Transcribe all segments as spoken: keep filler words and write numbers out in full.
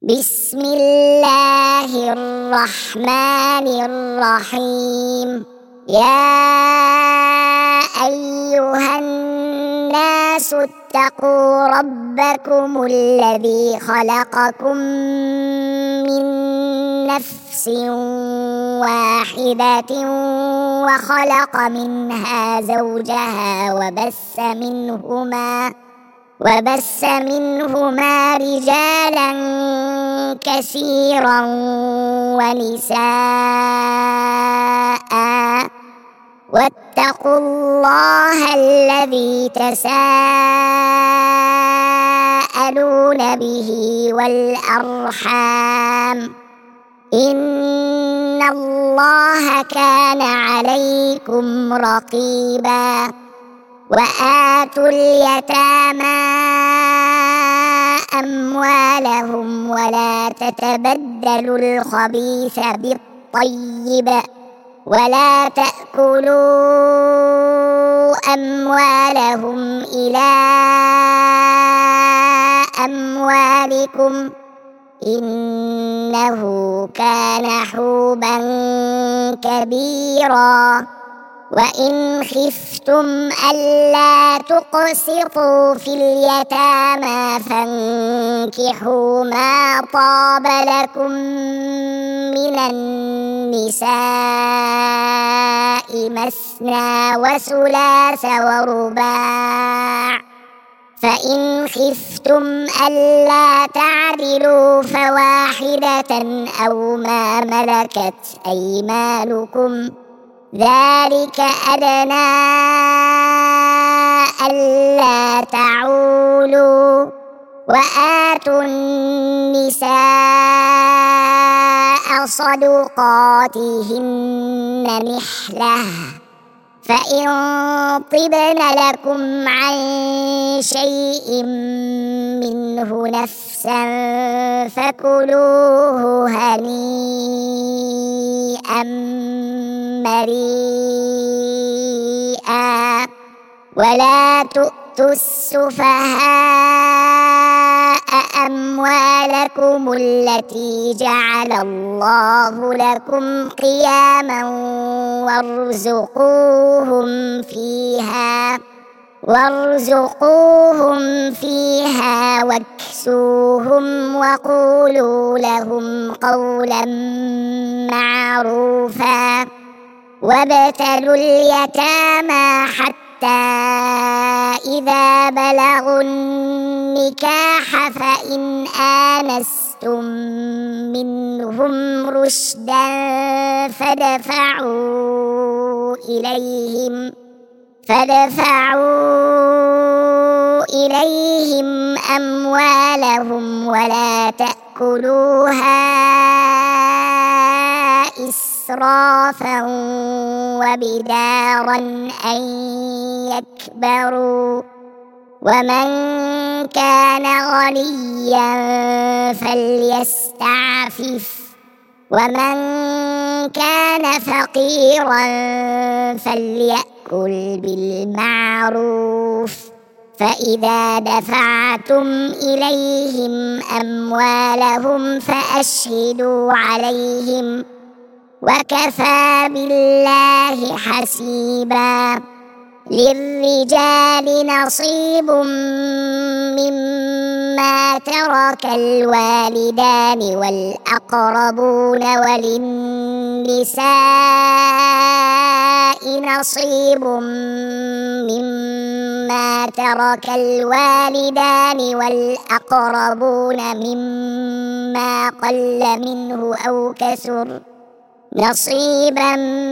بسم الله الرحمن الرحيم. يا أيها الناس اتقوا ربكم الذي خلقكم من نفس واحدة وخلق منها زوجها وبث منهما وبث منهما رجالا كثيرا ونساء، واتقوا الله الذي تساءلون به والأرحام، إن الله كان عليكم رقيبا. وآتوا اليتامى أموالهم ولا تتبدلوا الخبيث بالطيب ولا تأكلوا أموالهم إلى أموالكم إنه كان حوبا كبيرا. وإن خفتم ألا تقسطوا في اليتامى فانكحوا ما طاب لكم من النساء مثنى وثلاث ورباع، فإن خفتم ألا تعدلوا فواحدة أو ما ملكت أيمانكم ذلك أدنى ألا تعولوا. وآتوا النساء صدقاتهن نحلة، فإن طبن لكم عن شيء منه نفسا فكلوه هنيئا مريئا. ولا تؤتوا السفهاء أموالكم التي جعل الله لكم قياما وارزقوهم فيها وارزقوهم فيها واكسوهم وقولوا لهم قولا معروفا. وابتلوا اليتامى حتى إذا بلغوا النكاح فإن آنستم منهم رشدا فادفعوا إليهم فادفعوا إليهم أموالهم ولا تأكلوها إسرافا وبدارا أن يكبروا. ومن كان غنيا فليستعفف، ومن كان فقيرا فليأكل بالمعروف. فإذا دفعتم إليهم أموالهم فأشهدوا عليهم، وكفى بالله حسيبا. للرجال نصيب مما ترك الوالدان والأقربون وللنساء نصيب مما ترك الوالدان والأقربون مما قل منه أو كثر نصيبا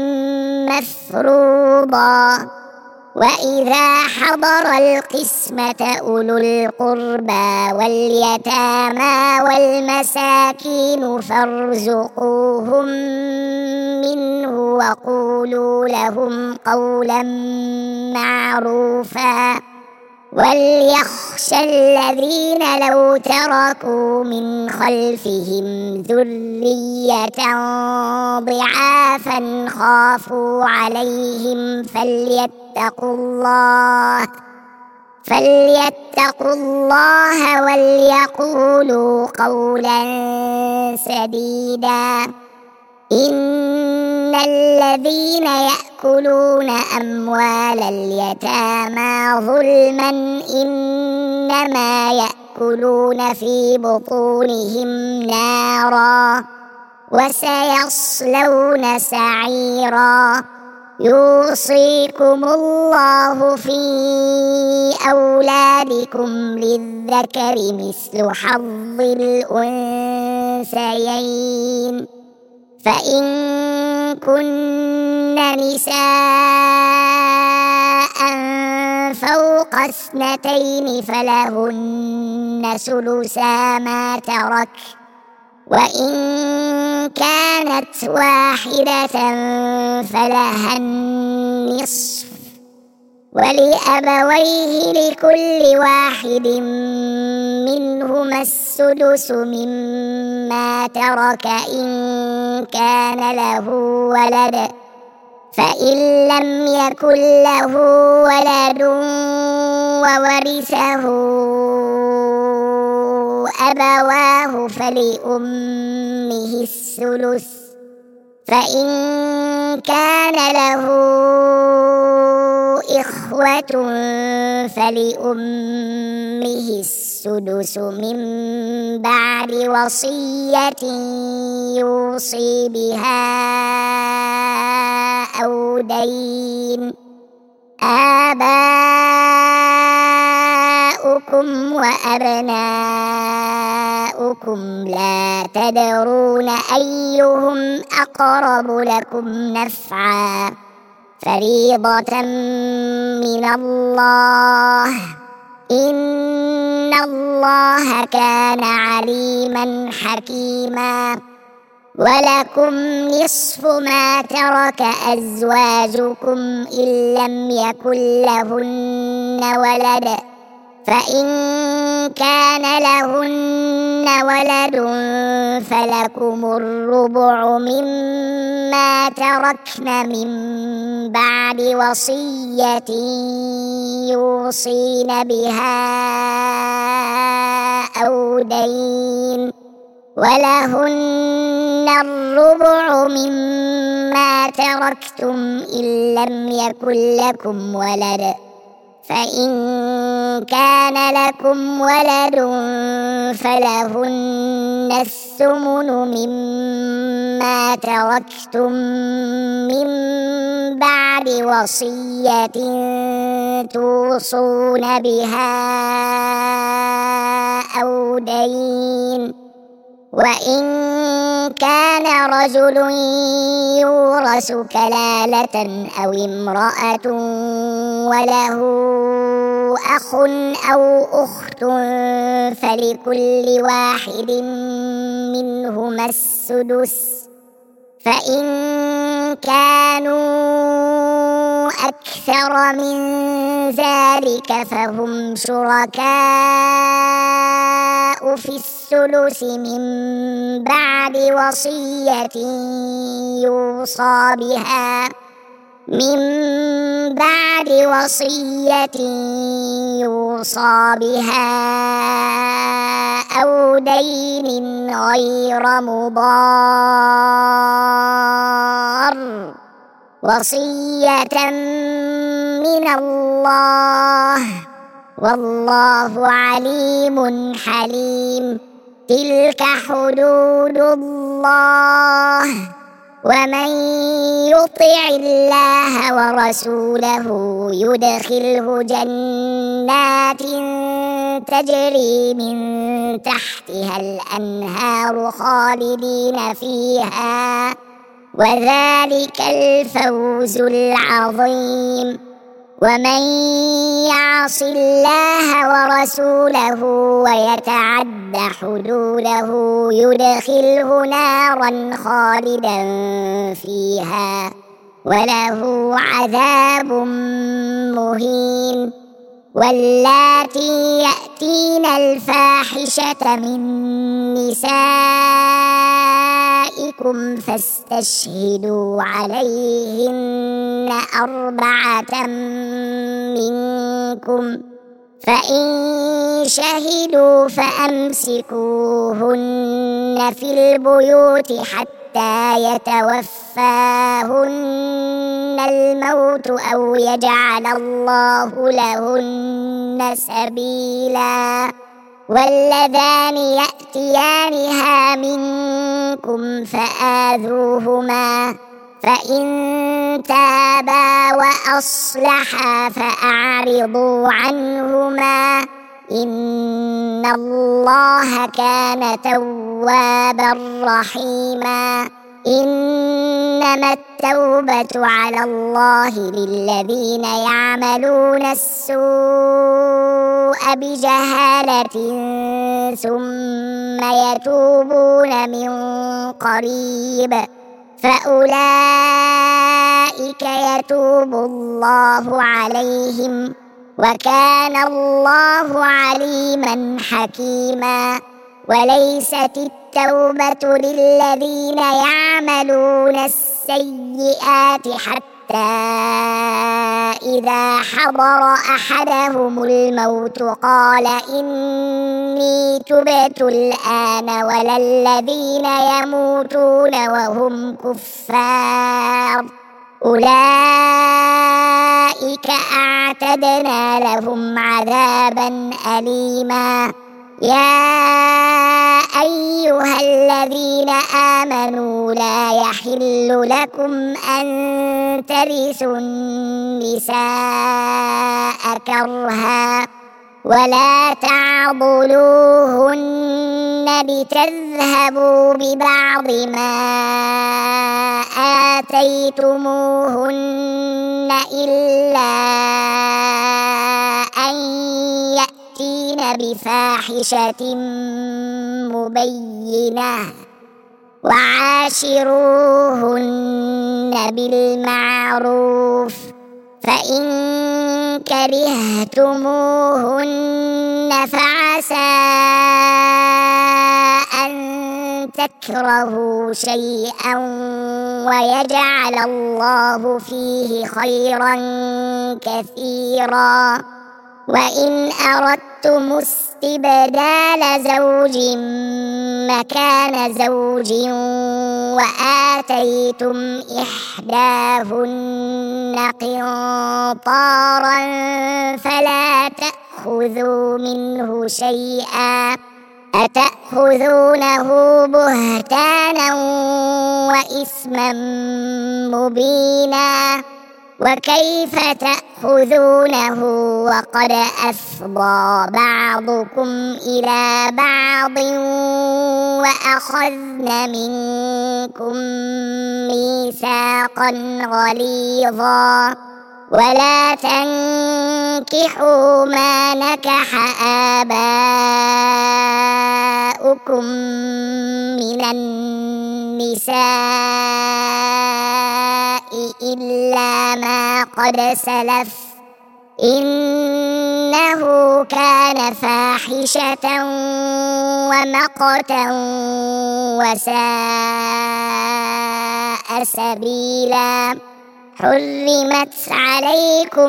مفروضا. وإذا حضر القسمة أولو القربى واليتامى والمساكين فارزقوهم منه وقولوا لهم قولا معروفا. وليخشى الذين لو تركوا من خلفهم ذرية ضعافا خافوا عليهم فليتقوا الله فليتقوا الله وليقولوا قولا سديدا. إن الذين يأكلون أموال اليتامى ظلما إنما يأكلون في بطونهم نارا وسيصلون سعيرا. يوصيكم الله في أولادكم للذكر مثل حظ الأنثيين. فإن كن نساء فوق اثنتين فلهن ثلثا ما ترك، وإن كانت واحدة فلها النصف، ولأبويه لكل واحد منهما السدس مما ترك إن كان له ولد، فإن لم يكن له ولد وورثه أبواه فلأمه الثلث، فإن كان له إخوة فلأمه السدس من بعد وصية يوصي بها أو دين. آباؤكم وأبناؤكم لا تدرون أيهم أقرب لكم نفعا فريضة من الله إن الله كان عليما حكيما. ولكم نصف ما ترك أزواجكم إن لم يكن لهن ولد، فإن كان لهن ولد فلكم الربع مما تركن من بعد وصية يوصين بها أو دين. ولهن الربع مما تركتم إن لم يكن لكم ولد، فإن كان لكم ولد فلهن الثمن مما تركتم من بعد وصية توصون بها أو دين. وإن كان رجل يورث كلالة أو امرأة وله أخ أو أخت فلكل واحد منهما السدس، فإن كانوا أكثر من ذلك فهم شركاء في الثلث من بعد وصية يوصى بها من بعد وصية يوصى بها أو دين غير مضار، وصية من الله والله عليم حليم. تلك حدود الله، ومن يطع الله ورسوله يدخله جنات تجري من تحتها الأنهار خالدين فيها، وذلك الفوز العظيم. ومن يعص الله ورسوله ويتعد حدوده يدخله نارا خالدا فيها وله عذاب مهين. واللاتي يأتين الفاحشة من نسائكم فاستشهدوا عليهن أربعة منكم فإن شهدوا فأمسكوهن في البيوت حتى يتوفاهن الموت أو يجعل الله لهن سبيلا. واللذان يأتيانها منكم فآذوهما، فإن تابا وأصلحا فأعرضوا عنهما، إن الله كان توابا رحيما. إنما التوبة على الله للذين يعملون السوء بجهالة ثم يتوبون من قريب فأولئك يتوب الله عليهم، وكان الله عليما حكيما. وليست التوبة للذين يعملون السيئات حتى إذا حضر أحدهم الموت قال إني تبت الآن، ولا الذين يموتون وهم كفار أولئك أعتدنا لهم عذابا أليما. يا أيها الذين آمنوا لا يحل لكم أن ترثوا النساء كرها ولا تعضلوهن لتذهبوا ببعض ما آتيتموهن إلا أن يأتين بفاحشة مبينة وعاشروهن بالمعروف، فإن كرهتموهن فعسى أن تكرهوا شيئا ويجعل الله فيه خيرا كثيرا. وإن أردتم استبدال زوج مكان زوج وآتيتم إحداهن قنطارا فلا تأخذوا منه شيئا، أتأخذونه بهتانا وإثما مبينا، وكيف تأخذونه وقد أفضى بعضكم إلى بعض وأخذن منكم ميثاقا غليظا. ولا تنكحوا ما نكح آباؤكم من النساء إلا ما قد سلف إنه كان فاحشة ومقتا وساء سبيلا. حرمت عليكم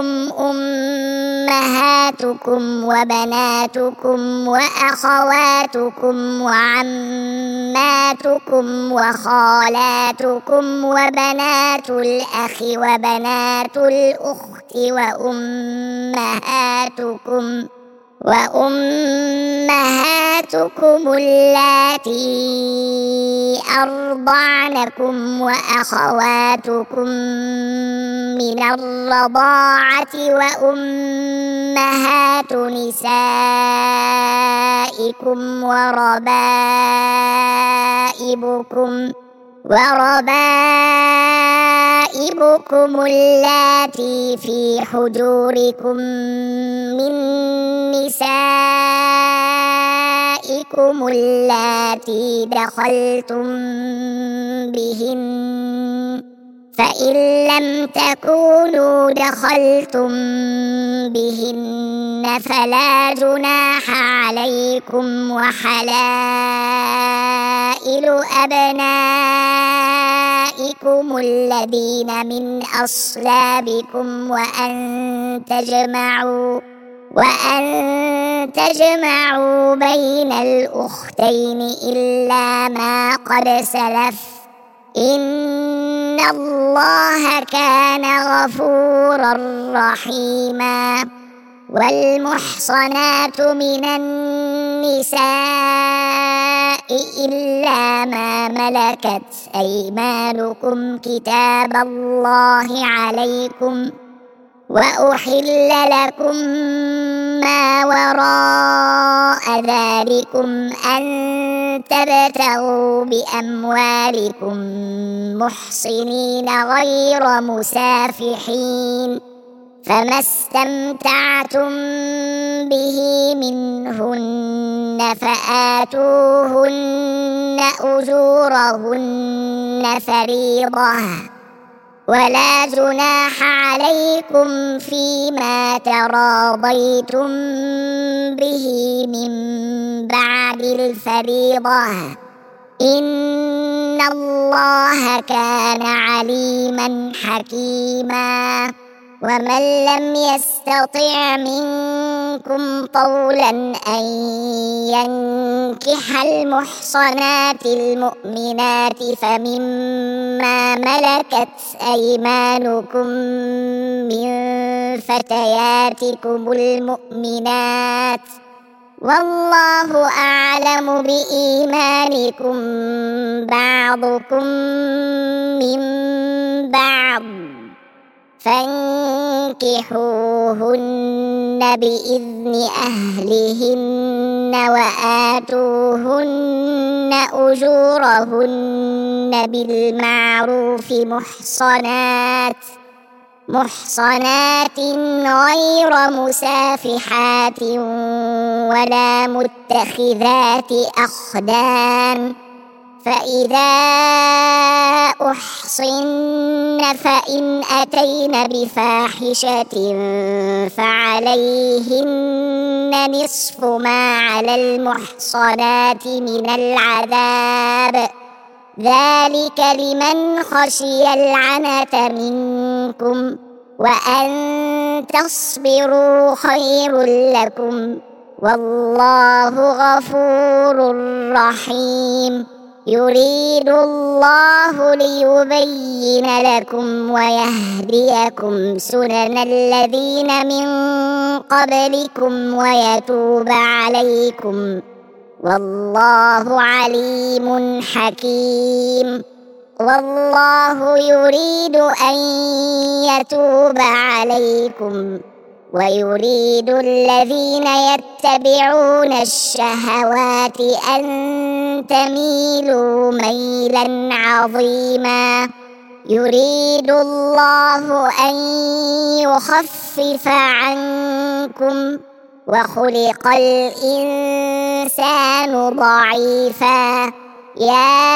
أمهاتكم وبناتكم وأخواتكم وعماتكم وخالاتكم وبنات الأخ وبنات الأخت وأمهاتكم وأمهاتكم اللاتي أرضعنكم وأخواتكم من الرضاعة وأمهات نسائكم وربائبكم وربائبكم اللاتي في حجوركم من نسائكم اللاتي دخلتم بهن، فإن لم تكونوا دخلتم بهن فلا جناح عليكم، وحلائل أبنائكم الذين من أصلابكم وأن تجمعوا وأن تجمعوا بين الأختين إلا ما قد سلف إن الله كان غفورا رحيما. والمحصنات من النساء إلا ما ملكت أيمانكم كتاب الله عليكم، وأحل لكم ما وراء ذلكم أن تبتغوا بأموالكم محصنين غير مسافحين، فما استمتعتم به منهن فآتوهن أجورهن فريضة، ولا جناح عليكم فيما تراضيتم به من بعد الفريضة إن الله كان عليما حكيما. ومن لم يستطع منكم طولا أن ينكح المحصنات المؤمنات فمما ملكت أيمانكم من فتياتكم المؤمنات، والله أعلم بإيمانكم بعضكم من بعض، فانكحوهن بإذن أهلهن وآتوهن أجورهن بالمعروف محصنات محصنات غير مسافحات ولا متخذات أخدان، فإذا أحصن فإن أتين بفاحشة فعليهن نصف ما على المحصنات من العذاب، ذلك لمن خشي العنة منكم، وأن تصبروا خير لكم، والله غفور رحيم. يريد الله ليبين لكم ويهديكم سنن الذين من قبلكم ويتوب عليكم، والله عليم حكيم. والله يريد أن يتوب عليكم ويريد الذين يتبعون الشهوات أن تميلوا ميلا عظيما. يريد الله أن يخفف عنكم وخلق الإنسان ضعيفا. يا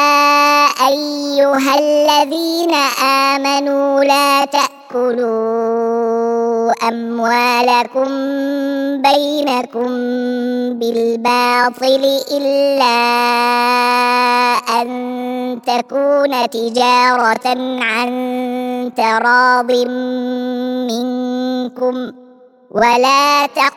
أيها الذين آمنوا لا تأكلوا أموالكم بينكم بالباطل إلا أن تكون تجارة عن تراض منكم، ولا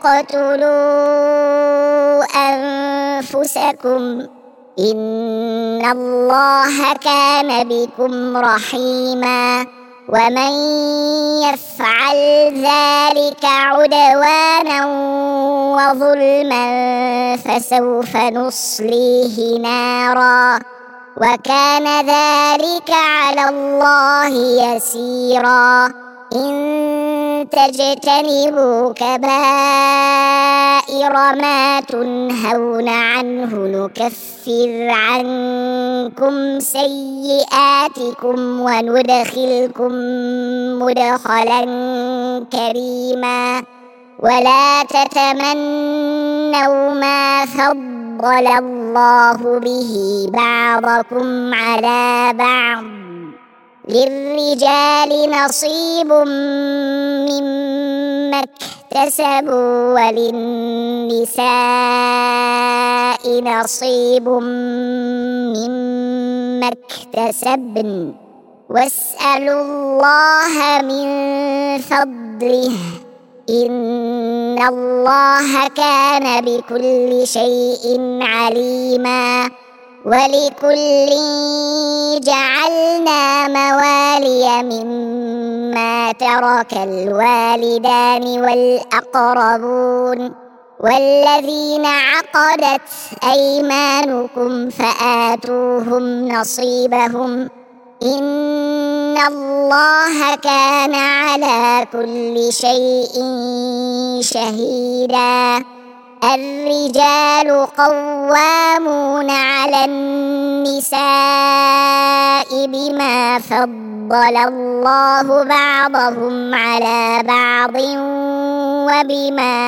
تقتلوا أنفسكم إن الله كان بكم رحيما. ومن يفعل ذلك عدوانا وظلما فسوف نصليه نارا، وكان ذلك على الله يسيرا. إن تجتنبوا كبائر ما تنهون عنه نكفر عنكم سيئاتكم وندخلكم مدخلا كريما. ولا تتمنوا ما فضل الله به بعضكم على بعض، للرجال نصيب مما اكتسبوا وللنساء نصيب مما اكتسبن، واسألوا الله من فضله إن الله كان بكل شيء عليما. ولكل جعلنا موالي مما ترك الوالدان والأقربون والذين عقدت أيمانكم فآتوهم نصيبهم إن الله كان على كل شيء شهيدا. الرجال قوامون على النساء بما فضل الله بعضهم على بعض وبما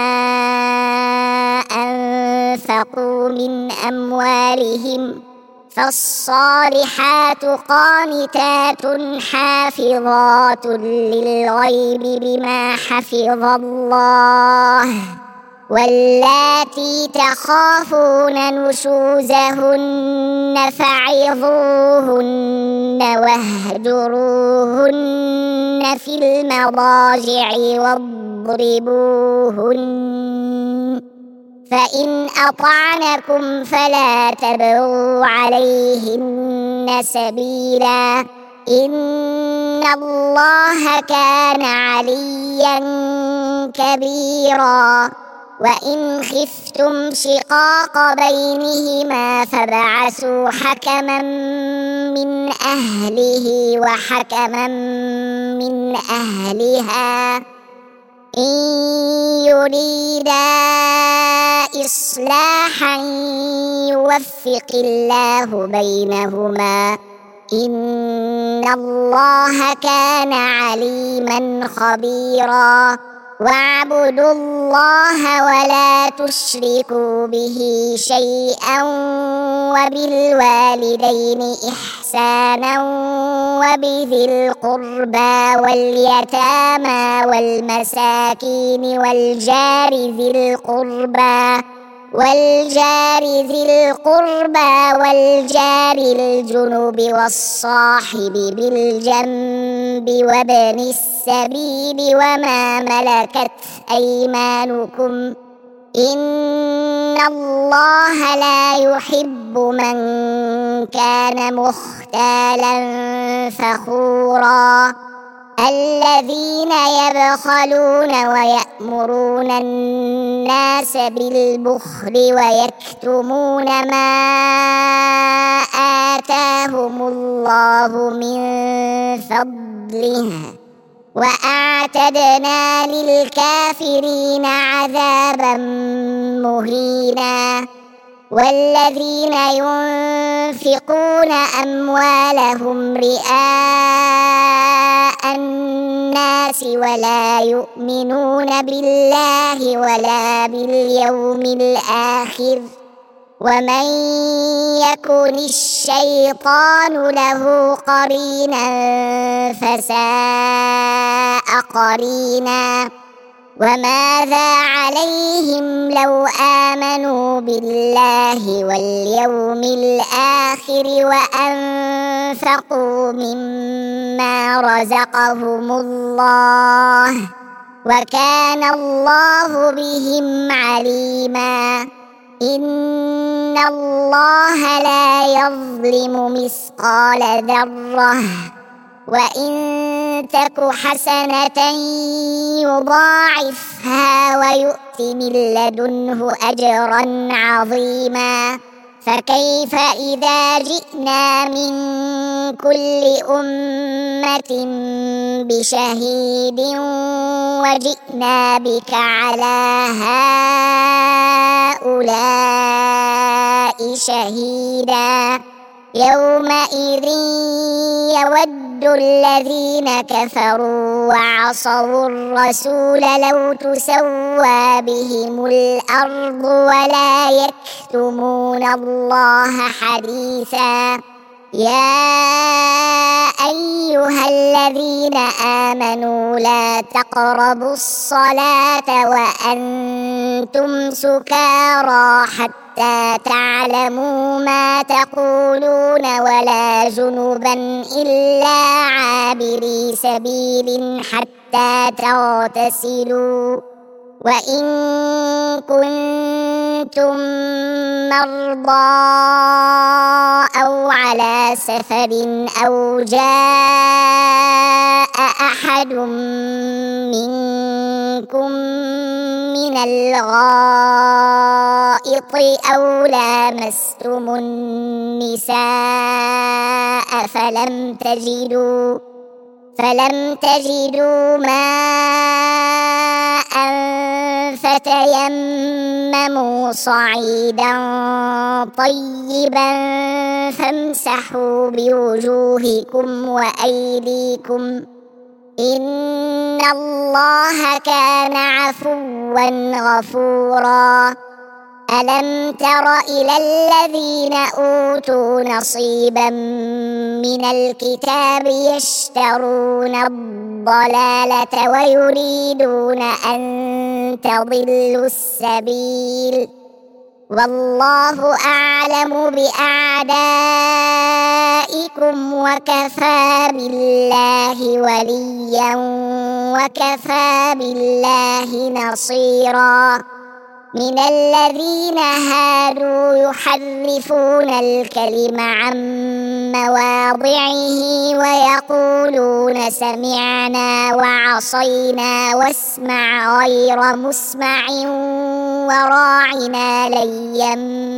أنفقوا من أموالهم فالصالحات قانتات حافظات للغيب بما حفظ الله واللاتي تخافون نشوزهن فعظوهن واهجروهن في المضاجع واضربوهن فإن أطعنكم فلا تبغوا عليهن سبيلا إن الله كان عليا كبيرا. وإن خفتم شقاق بينهما فابعثوا حكما من أهله وحكما من أهلها إن يريدا إصلاحا يوفق الله بينهما إن الله كان عليما خبيرا. واعبدوا الله ولا تشركوا به شيئا وبالوالدين إحسانا وبذي القربى واليتامى والمساكين والجار ذي القربى والجار ذي القربى والجار الجنب والصاحب بالجنب وابن السبيل وما ملكت أيمانكم إن الله لا يحب من كان مختالا فخورا. الذين يبخلون ويأمرون الناس بالبخل ويكتمون ما آتاهم الله من فضله وأعتدنا للكافرين عذابا مهينا. والذين ينفقون أموالهم رئاء الناس ولا يؤمنون بالله ولا باليوم الآخر ومن يكن الشيطان له قرينا فساء قرينا. وماذا عليهم لو آمنوا بالله واليوم الآخر وأنفقوا مما رزقهم الله وكان الله بهم عليما. إن الله لا يظلم مثقال ذرة وإن تك حسنة يضاعفها ويؤت من لدنه أجرا عظيما. فكيف إذا جئنا من كل أمة بشهيد وجئنا بك على هؤلاء شهيدا. يومئذ يود الذين كفروا وعصوا الرسول لو تسوى بهم الأرض ولا يكتمون الله حديثا. يا أيها الذين آمنوا لا تقربوا الصلاة وأنتم سكارى حتى تعلموا ما تقولون ولا جنبا إلا عابري سبيل حتى تغتسلوا وإن كنتم مرضى أو على سفر أو جاء أحد منكم من الغائط أو لامستم النساء فلم تجدوا فلم تجدوا ماء فتيمموا صعيدا طيبا فامسحوا بوجوهكم وأيديكم إن الله كان عفوا غفورا ألم تر إلى الذين أوتوا نصيبا من الكتاب يشترون الضلالة ويريدون أن تضلوا السبيل والله أعلم بأعدائكم وكفى بالله وليا وكفى بالله نصيرا من الذين هادوا يحرفون الكلم عن مواضعه ويقولون سمعنا وعصينا واسمع غير مسمع وراعنا ليا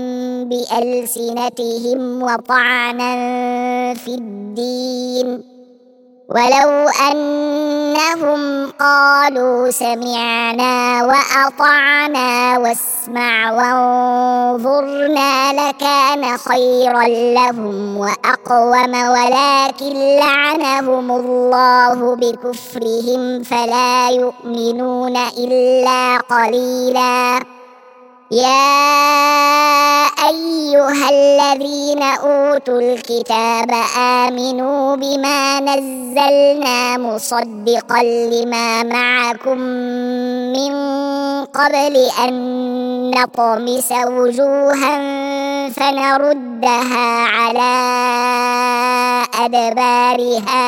بألسنتهم وطعنا في الدين ولو أنهم قالوا سمعنا وأطعنا واسمع وانظرنا لكان خيرا لهم وأقوم ولكن لعنهم الله بكفرهم فلا يؤمنون إلا قليلا يا أيها الذين أوتوا الكتاب آمنوا بما نزلنا مصدقا لما معكم من قبل أن نطمس وجوها فنردها على أدبارها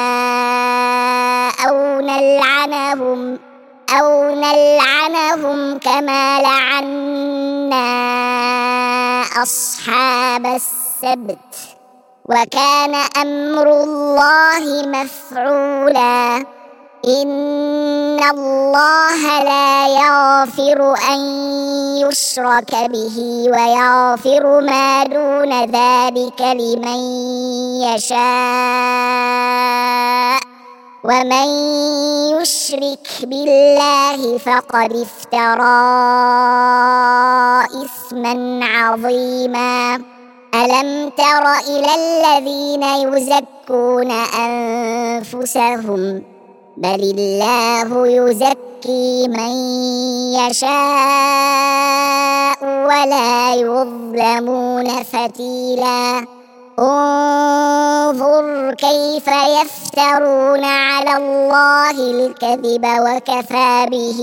أو نلعنهم أو نلعنهم كما لعنا أصحاب السبت وكان أمر الله مفعولا إن الله لا يغفر أن يشرك به ويغفر ما دون ذلك لمن يشاء ومن يشرك بالله فقد افترى إثما عظيما ألم تر إلى الذين يزكون أنفسهم بل الله يزكي من يشاء ولا يظلمون فتيلا انظر كيف يفترون على الله الكذب وكفى به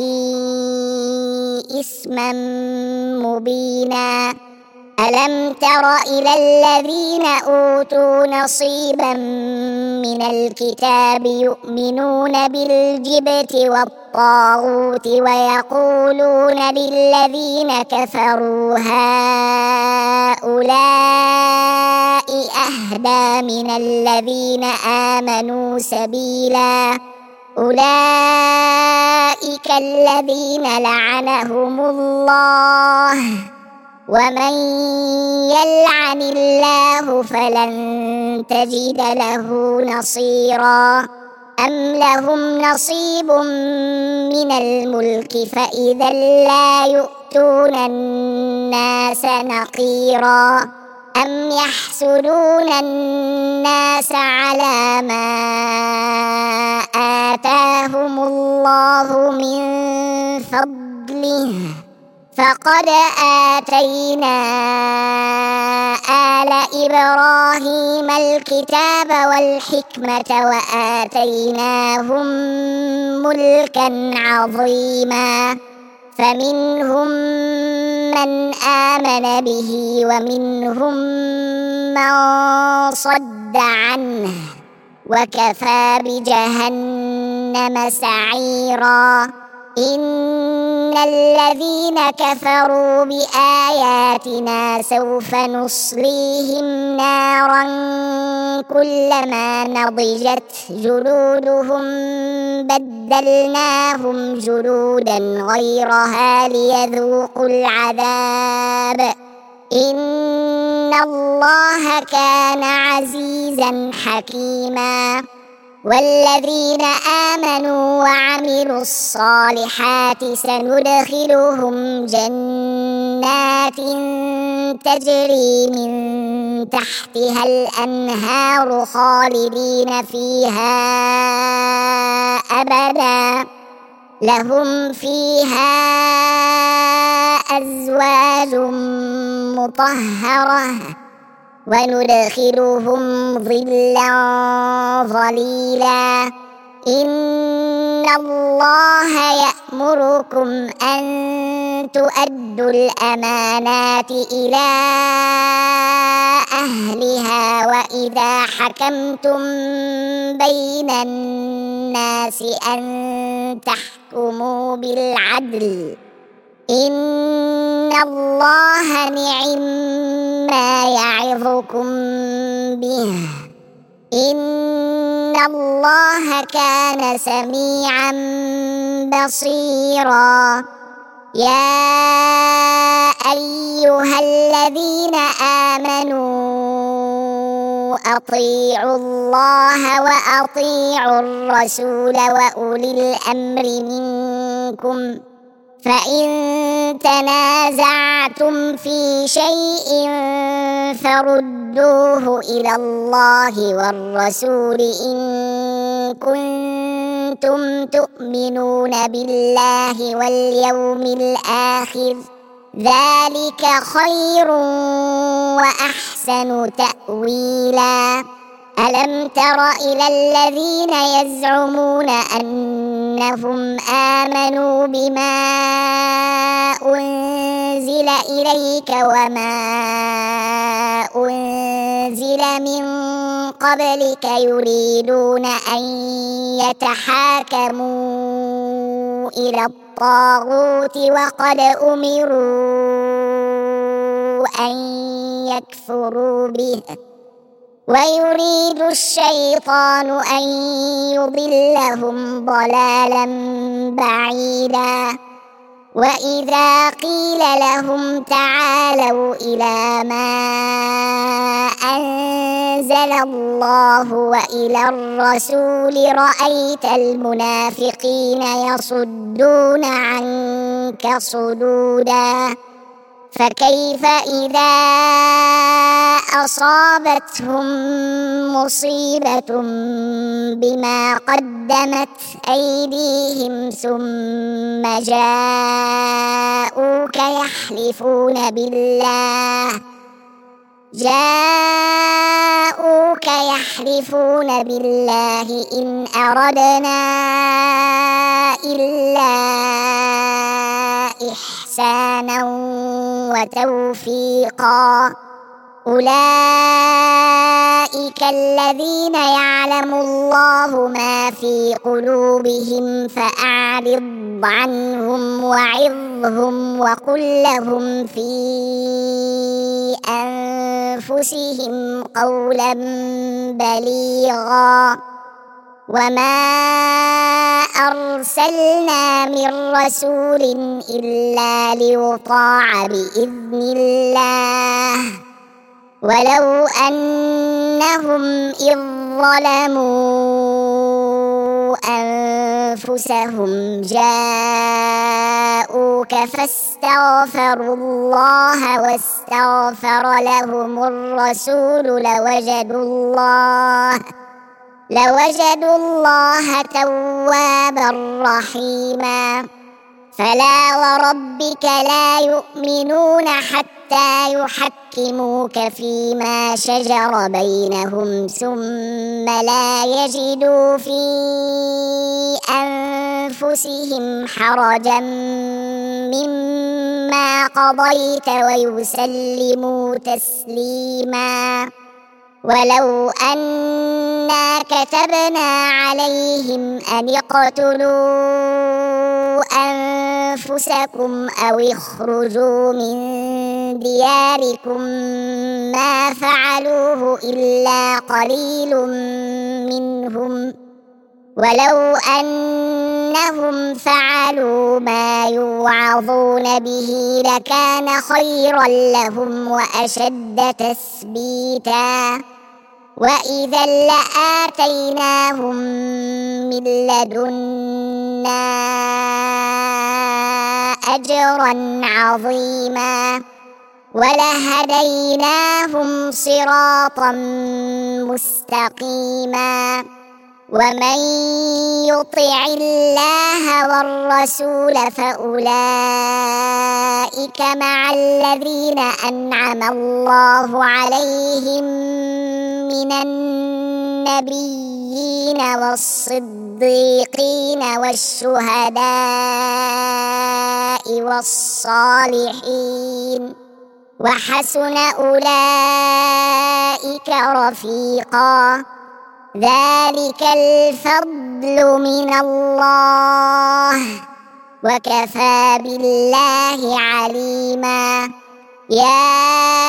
إثما مبينا ألم تر إلى الذين أوتوا نصيبا من الكتاب يؤمنون بالجبت والطاغوت ويقولون للذين كفروا هؤلاء أهدى من الذين آمنوا سبيلا أولئك الذين لعنهم الله ومن يلعن الله فلن تجد له نصيرا أم لهم نصيب من الملك فإذا لا يؤتون الناس نقيرا أم يحسدون الناس على ما آتاهم الله من فضله فقد آتينا آل إبراهيم الكتاب والحكمة وآتيناهم ملكا عظيما فمنهم من آمن به ومنهم من صد عنه وكفى بجهنم سعيرا إن الذين كفروا بآياتنا سوف نصليهم نارا كلما نضجت جلودهم بدلناهم جلودا غيرها ليذوقوا العذاب إن الله كان عزيزا حكيما. والذين آمنوا وعملوا الصالحات سندخلهم جنات تجري من تحتها الأنهار خالدين فيها أبدا لهم فيها أزواج مطهرة وندخلهم ظلا ظليلا. إن الله يأمركم أن تؤدوا الأمانات إلى أهلها وإذا حكمتم بين الناس أن تحكموا بالعدل إن الله نعم ما يعظكم به إن الله كان سميعا بصيرا. يا أيها الذين آمنوا أطيعوا الله وأطيعوا الرسول وأولي الأمر منكم فإن تنازعتم في شيء فردوه إلى الله والرسول إن كنتم تؤمنون بالله واليوم الآخر ذلك خير وأحسن تأويلا. ألم تر إلى الذين يزعمون أنهم آمنوا بما أنزل إليك وما أنزل من قبلك يريدون أن يتحاكموا إلى الطاغوت وقد أمروا أن يكفروا به ويريد الشيطان أن يضلهم ضلالا بعيدا. وإذا قيل لهم تعالوا إلى ما أنزل الله وإلى الرسول رأيت المنافقين يصدون عنك صدودا. فكيف إذا أصابتهم مصيبة بما قدمت أيديهم ثم جاءوك يحلفون بالله جاءوك يحلفون بالله إن أردنا إلا إحسانا وتوفيقا أولئك الذين يعلم الله ما في قلوبهم فأعرض عنهم وعظهم وقل لهم في أنفسهم قولا بليغا. وما أرسلنا من رسول إلا ليطاع بإذن الله ولو أنهم إذ ظلموا أنفسهم جاءوك فاستغفروا الله واستغفر لهم الرسول لوجدوا الله لوجدوا الله توابا رحيما. فلا وربك لا يؤمنون حتى يحكموك فيما شجر بينهم ثم لا يجدوا في أنفسهم حرجا مما قضيت ويسلموا تسليما. ولو أنا كتبنا عليهم أن اقتلوا قتلوا أنفسكم أو اخرجوا من دياركم ما فعلوه إلا قليل منهم ولو أنهم فعلوا ما يوعظون به لكان خيرا لهم وأشد تثبيتا وإذا لآتيناهم من لدنا أجرا عظيما ولهديناهم صراطا مستقيما ومن يطع الله والرسول فأولئك مع الذين أنعم الله عليهم من النبيين والصديقين والشهداء والصالحين وحسن أولئك رفيقا ذلك الفضل من الله وكفى بالله عليما يا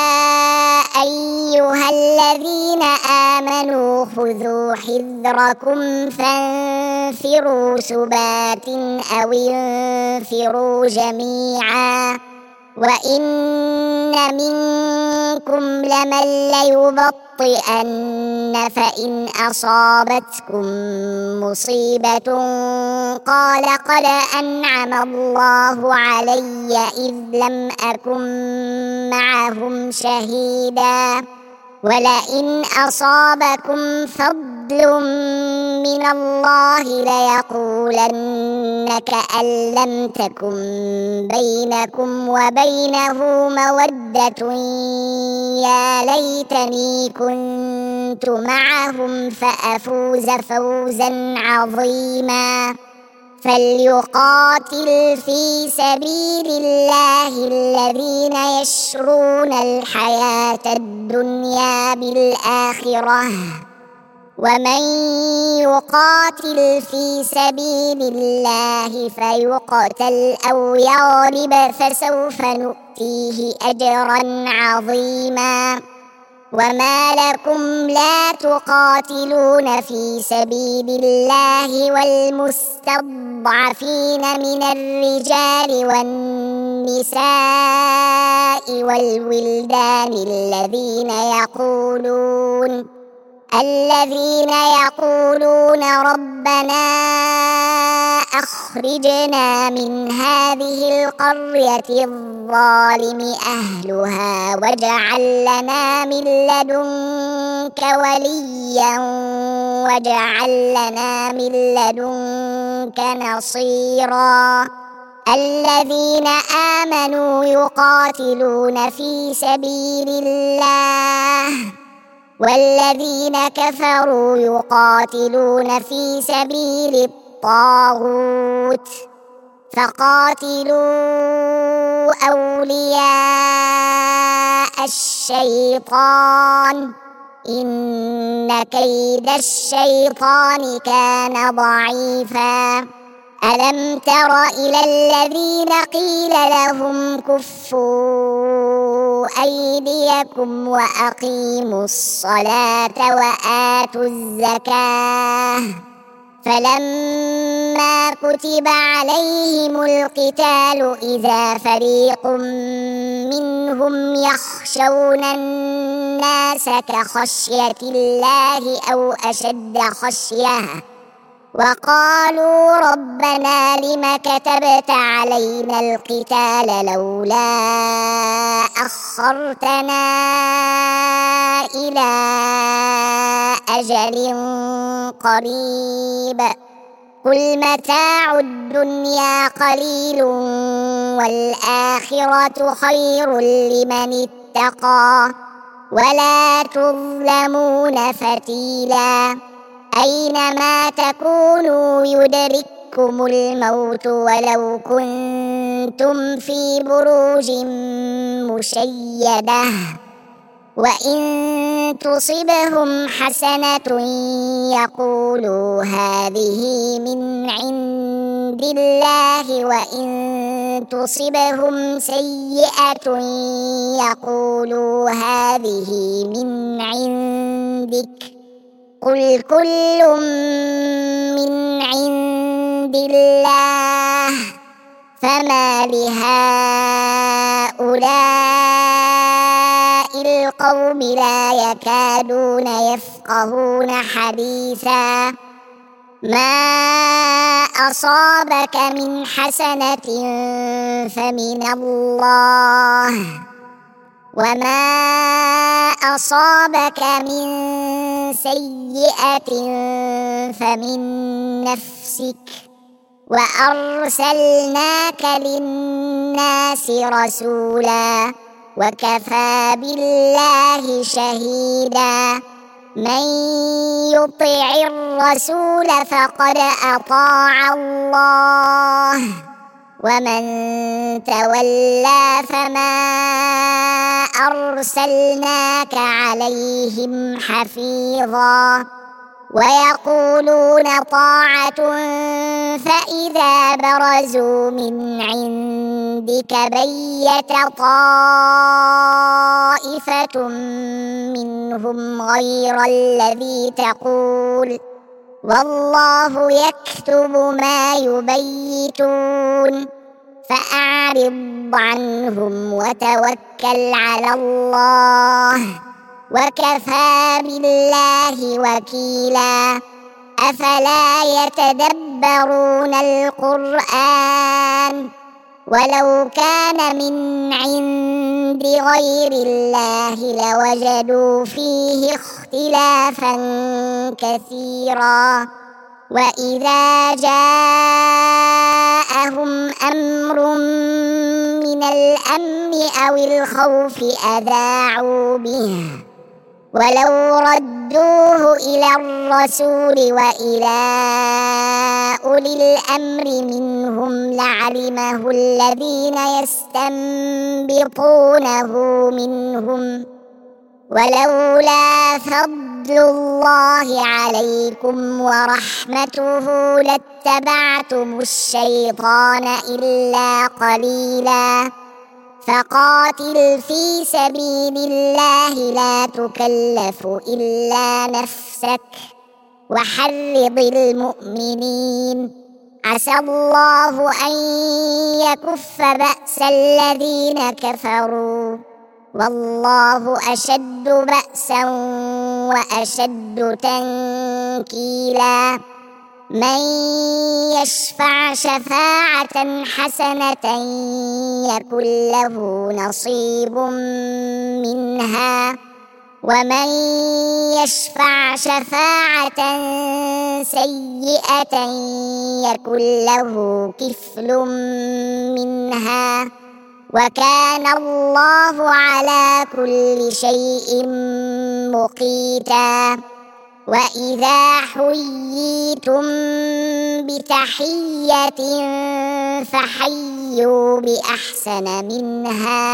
أيها الذين آمنوا خذوا حذركم فانفروا ثبات أو انفروا جميعا وإن منكم لمن ليبطئن فإن أصابتكم مصيبة قال قد أنعم الله علي إذ لم أكن معهم شهيدا ولئن أصابكم فضل من الله ليقولن كأن لم تكن بينكم وبينه مودة يا ليتني كنت معهم فأفوز فوزا عظيما فليقاتل في سبيل الله الذين يشرون الحياة الدنيا بالآخرة ومن يقاتل في سبيل الله فيقتل أو يغلب فسوف نؤتيه أجرا عظيما وما لكم لا تقاتلون في سبيل الله والمستضعفين من الرجال والنساء والولدان الذين يقولون الذين يقولون ربنا أخرجنا من هذه القرية الظالم أهلها واجعل لنا من لدنك وليا واجعل لنا من لدنك نصيرا الذين آمنوا يقاتلون في سبيل الله والذين كفروا يقاتلون في سبيل الطاغوت فقاتلوا أولياء الشيطان إن كيد الشيطان كان ضعيفا ألم تر إلى الذين قيل لهم كفوا أيديكم وأقيموا الصلاة وآتوا الزكاة فلما كتب عليهم القتال إذا فريق منهم يخشون الناس كخشية الله أو أشد خشية وقالوا ربنا لم كتبت علينا القتال لولا أخرتنا إلى أجل قريب قل متاع الدنيا قليل والآخرة خير لمن اتقى ولا تظلمون فتيلا أينما تكونوا يدرككم الموت ولو كنتم في بروج مشيدة وإن تصبهم حسنة يقولوا هذه من عند عند الله وإن تصبهم سيئة يقولوا هذه من عندك قل كل من عند الله فما لهؤلاء القوم لا يكادون يفقهون حديثا ما أصابك من حسنة فمن الله وما أصابك من سيئة فمن نفسك وأرسلناك للناس رسولا وكفى بالله شهيدا من يطع الرسول فقد أطاع الله ومن تولى فما أرسلناك عليهم حفيظا ويقولون طاعة فإذا برزوا من عندك بيت طائفة منهم غير الذي تقول والله يكتب ما يبيتون فأعرض عنهم وتوكل على الله وكفى بالله وكيلا أفلا يتدبرون القرآن ولو كان من عند غير الله لوجدوا فيه اختلافا كثيرا وإذا جاءهم أمر من الأمن أو الخوف أذاعوا به ولو ردوه إلى الرسول وإلى أولي الأمر منهم لعلمه الذين يستنبطونه منهم ولولا فضل الله عليكم ورحمته لاتبعتم الشيطان إلا قليلا فقاتل في سبيل الله لا تكلف إلا نفسك وحرض المؤمنين عسى الله أن يكف بأس الذين كفروا والله أشد بأسا وأشد تنكيلا من يشفع شفاعة حسنة يكن له نصيب منها ومن يشفع شفاعة سيئة يكن له كفل منها وكان الله على كل شيء مقيتا وإذا حييتم بتحية فحيوا بأحسن منها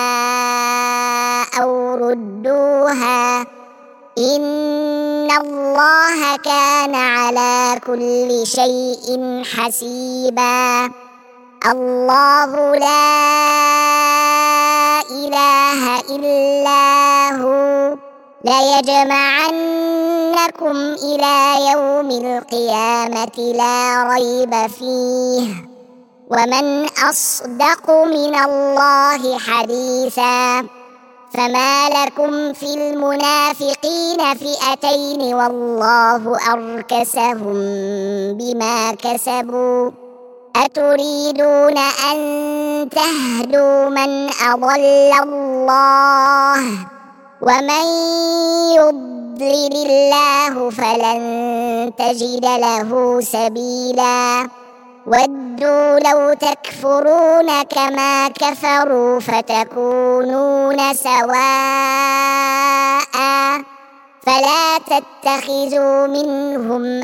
أو ردوها إن الله كان على كل شيء حسيبا الله لا إله إلا هو ليجمعنكم إلى يوم القيامة لا ريب فيه ومن أصدق من الله حديثا فما لكم في المنافقين فئتين والله أركسهم بما كسبوا أتريدون أن تهدوا من أضل الله ومن يضلل الله فلن تجد له سبيلا ودوا لو تكفرون كما كفروا فتكونون سواء فلا تتخذوا منهم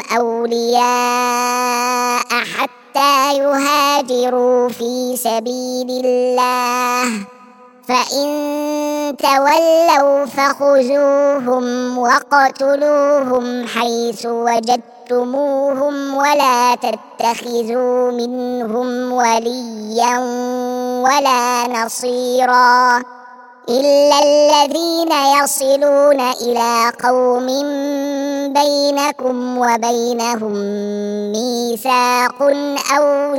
أولياء حتى يهاجروا في سبيل الله فإن تولوا فخذوهم وقتلوهم حيث وجدتموهم ثقفتموهم ولا تتخذوا منهم وليا ولا نصيرا إلا الذين يصلون إلى قوم بينكم وبينهم ميثاق أو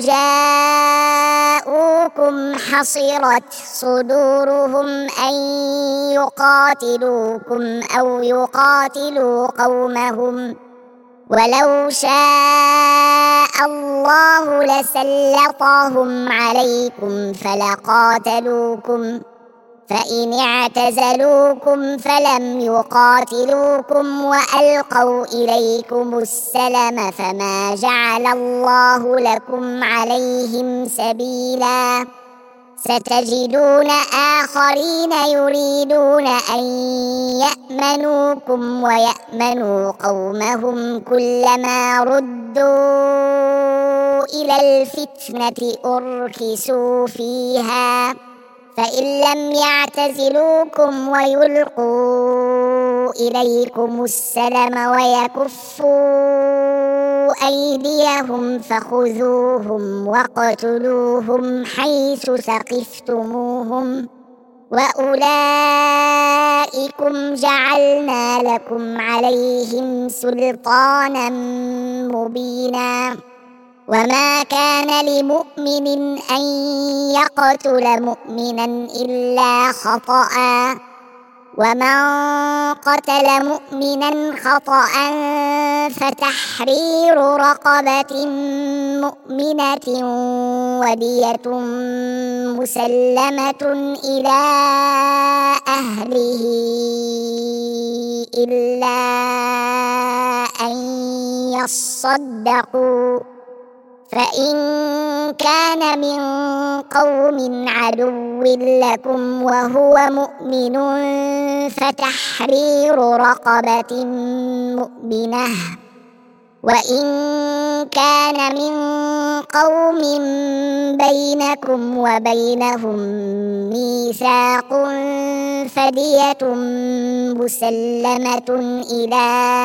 جاءوكم حصرت صدورهم أن يقاتلوكم أو يقاتلوا قومهم ولو شاء الله لسلطهم عليكم فلقاتلوكم فإن اعتزلوكم فلم يقاتلوكم وألقوا إليكم السلم فما جعل الله لكم عليهم سبيلا ستجدون آخرين يريدون أن يأمنوكم ويأمنوا قومهم كلما ردوا إلى الفتنة أركسوا فيها فإن لم يعتزلوكم ويلقوا إليكم السلم ويكفوا أيديهم فخذوهم واقتلوهم حيث ثقفتموهم وأولئكم جعلنا لكم عليهم سلطانا مبينا وما كان لمؤمن أن يقتل مؤمنا إلا خطأ ومن قتل مؤمنا خطأ فتحرير رقبة مؤمنة ودية مسلمة إلى أهله إلا أن يصدقوا فإن كان من قوم عدو لكم وهو مؤمن فتحرير رقبة مؤمنة وإن كان من قوم بينكم وبينهم ميثاق فدية مسلمة إلى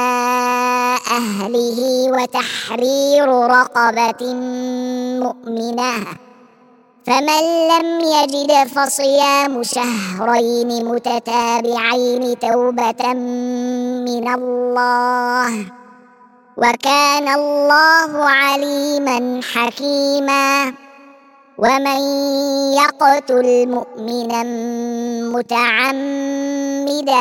أهله وتحرير رقبة مؤمنة فمن لم يجد فصيام شهرين متتابعين توبة من الله وكان الله عليما حكيما ومن يقتل مؤمنا متعمدا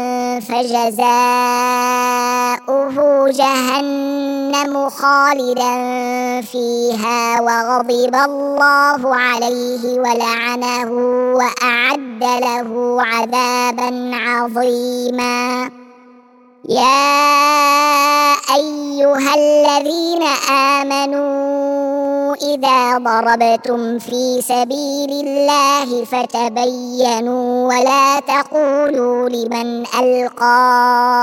فجزاؤه جهنم خالدا فيها وغضب الله عليه ولعنه وأعد له عذابا عظيما يا أيها الذين آمنوا إذا ضربتم في سبيل الله فتبينوا ولا تقولوا لمن ألقى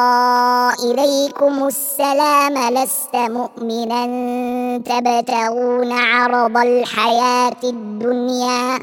إليكم السلام لست مؤمنا تبتغون عرض الحياة الدنيا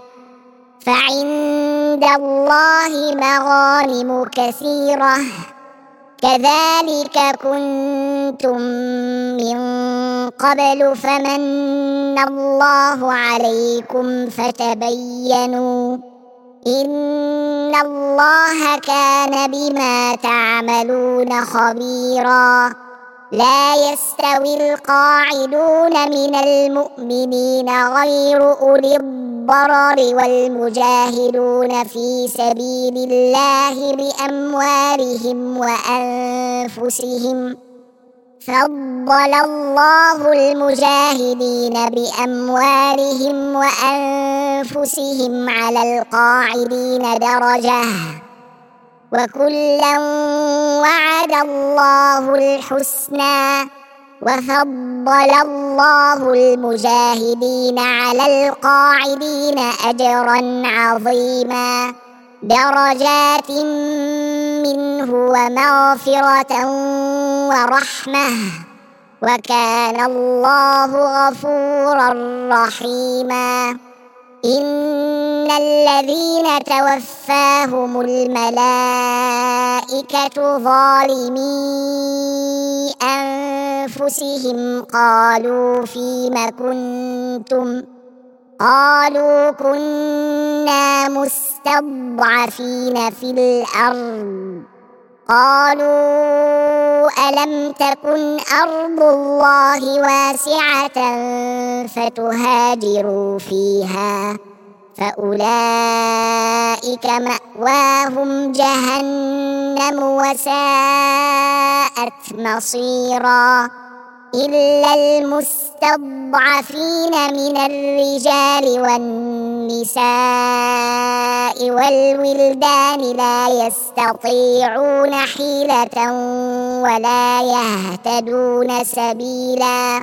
فعند الله مغانم كثيرة كذلك كنتم من قبل فمن الله عليكم فتبينوا إن الله كان بما تعملون خبيرا لا يستوي القاعدون من المؤمنين غير أولي الضرر والمجاهدون في سبيل الله بأموالهم وأنفسهم فضل الله المجاهدين بأموالهم وأنفسهم على القاعدين درجة وكلا وعد الله الحسنى وفضل الله المجاهدين على القاعدين أجرا عظيما درجات منه ومغفرة ورحمة وكان الله غفورا رحيما إن الذين توفاهم الملائكة ظالمي أنفسهم أنفسهم قالوا فيم كنتم قالوا كنا مستضعفين في الأرض قالوا ألم تكن أرض الله واسعة فتهاجروا فيها فأولئك مأواهم جهنم وساءت مصيرا إلا المستضعفين من الرجال والنساء والولدان لا يستطيعون حيلة ولا يهتدون سبيلا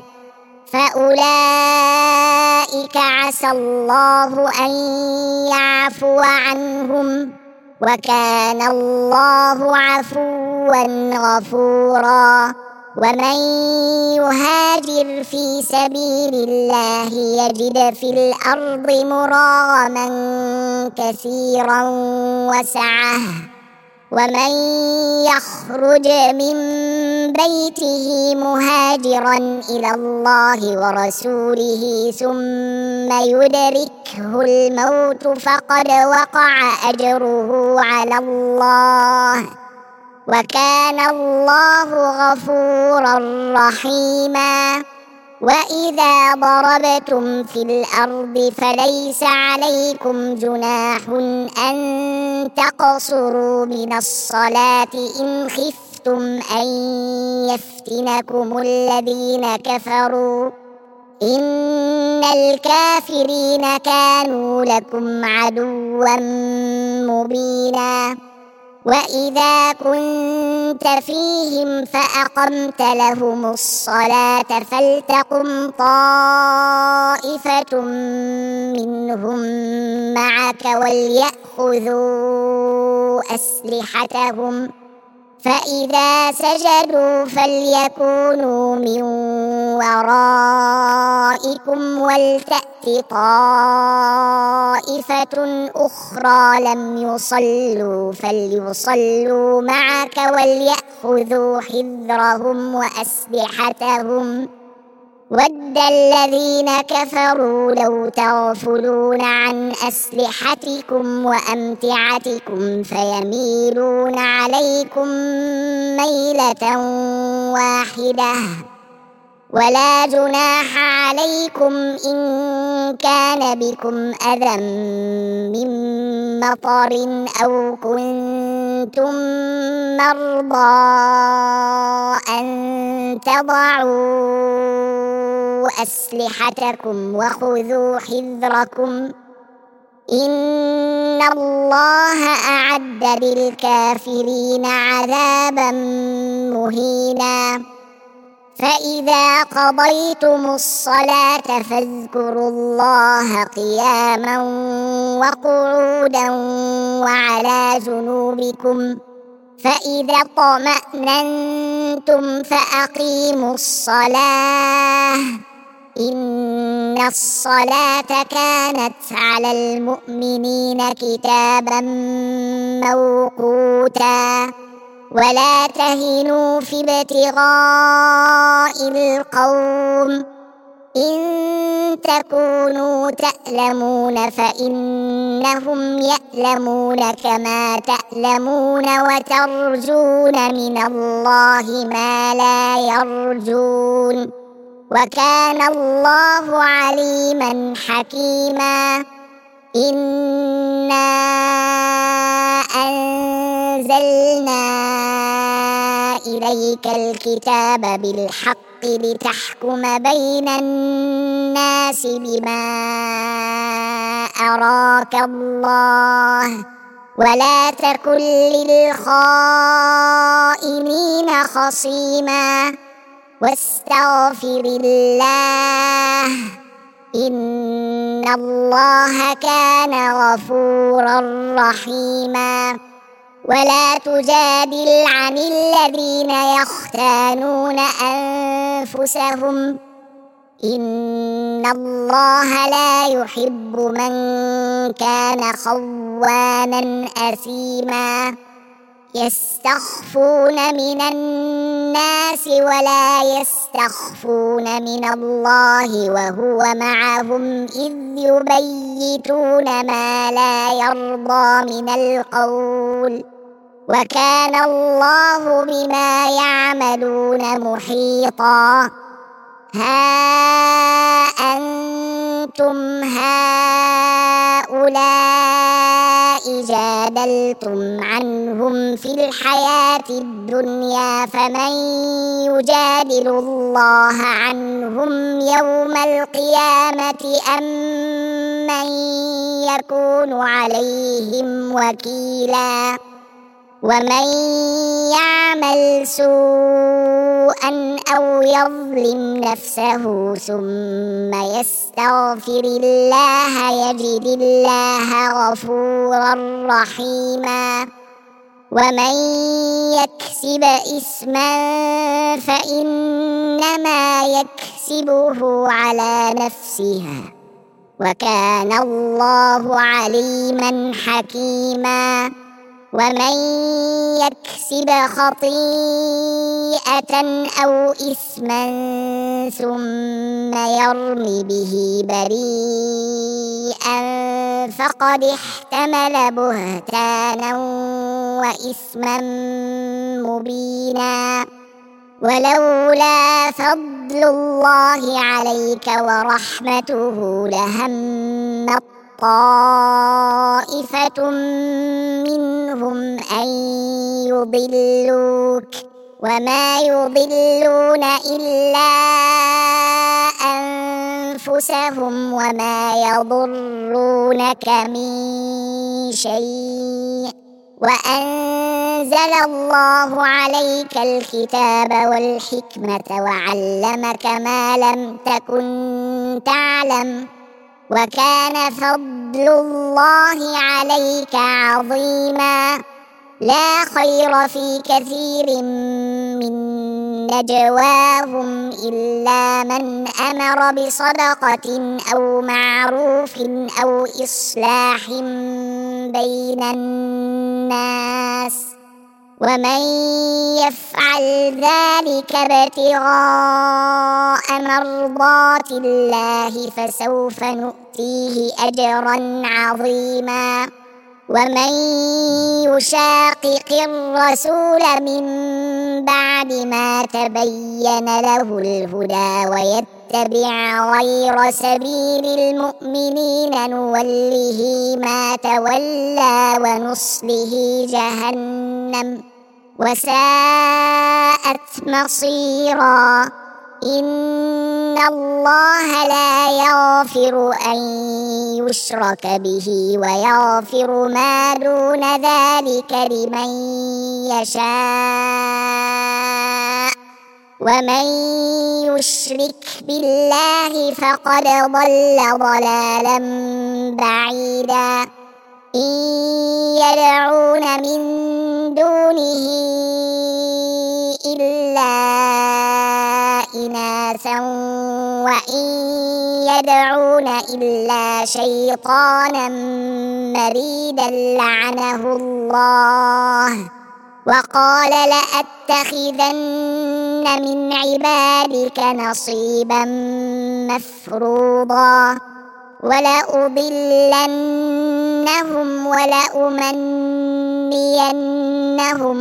فأولئك عسى الله أن يعفو عنهم وكان الله عفوا غفورا ومن يهاجر في سبيل الله يجد في الأرض مراغما كثيرا وسعة ومن يخرج من بيته مهاجرا إلى الله ورسوله ثم يدركه الموت فقد وقع أجره على الله وكان الله غفورا رحيما وإذا ضربتم في الأرض فليس عليكم جناح أن تقصروا من الصلاة إن خفتم أن يفتنكم الذين كفروا إن الكافرين كانوا لكم عدوا مبينا وإذا كنت فيهم فأقمت لهم الصلاة فلتقم طائفة منهم معك وليأخذوا أسلحتهم فإذا سجدوا فليكونوا من ورائكم ولتأت طائفة أخرى لم يصلوا فليصلوا معك وليأخذوا حذرهم وأسلحتهم ود الذين كفروا لو تغفلون عن أسلحتكم وأمتعتكم فيميلون عليكم ميلة واحدة ولا جناح عليكم إن كان بكم أذى من مطر أو كنتم مرضى أن تضعوا أسلحتكم وخذوا حذركم إن الله أعد للكافرين عذابا مهينا فإذا قضيتم الصلاة فاذكروا الله قياما وقعودا وعلى جنوبكم فإذا اطمأننتم فأقيموا الصلاة إن الصلاة كانت على المؤمنين كتابا موقوتا ولا تهنوا في ابتغاء القوم إن تكونوا تألمون فإنهم يألمون كما تألمون وترجون من الله ما لا يرجون وكان الله عليما حكيما إنا أنزلنا إليك الكتاب بالحق لتحكم بين الناس بما أراك الله ولا تكن للخائنين خصيما واستغفر الله إن الله كان غفورا رحيما ولا تجادل عن الذين يختانون أنفسهم إن الله لا يحب من كان خوانا أثيما يستخفون من الناس ولا يستخفون من الله وهو معهم إذ يبيتون ما لا يرضى من القول وكان الله بما يعملون محيطا. ها أنتم هؤلاء جادلتم عنهم في الحياة الدنيا فمن يجادل الله عنهم يوم القيامة أم من يكون عليهم وكيلا. ومن يعمل سوءا أو يظلم نفسه ثم يستغفر الله يجد الله غفورا رحيما. ومن يكسب إثما فإنما يكسبه على نفسه وكان الله عليما حكيما. ومن يكسب خطيئة أو إثما ثم يرم به بريئا فقد احتمل بهتانا وإثما مبينا. ولولا فضل الله عليك ورحمته لهم طائفة منهم أن يضلوك وما يضلون إلا أنفسهم وما يضرونك من شيء وأنزل الله عليك الكتاب والحكمة وعلمك ما لم تكن تعلم وكان فضل الله عليك عظيما. لا خير في كثير من نجواهم إلا من أمر بصدقة أو معروف أو إصلاح بين الناس ومن يفعل ذلك ابتغاء مرضات الله فسوف نؤتيه أجرا عظيما. ومن يشاقق الرسول من بعد ما تبين له الهدى ويتبع غير سبيل المؤمنين نوله ما تولى ونصله جهنم وساءت مصيرا. إن الله لا يغفر أن يشرك به ويغفر ما دون ذلك لمن يشاء ومن يشرك بالله فقد ضل ضلالا بعيدا. إن يدعون من دونه إلا إناثا وإن يدعون إلا شيطانا مريدا لعنه الله وقال لأتخذن من عبادك نصيبا مفروضا ولأضلنهم ولأمنينهم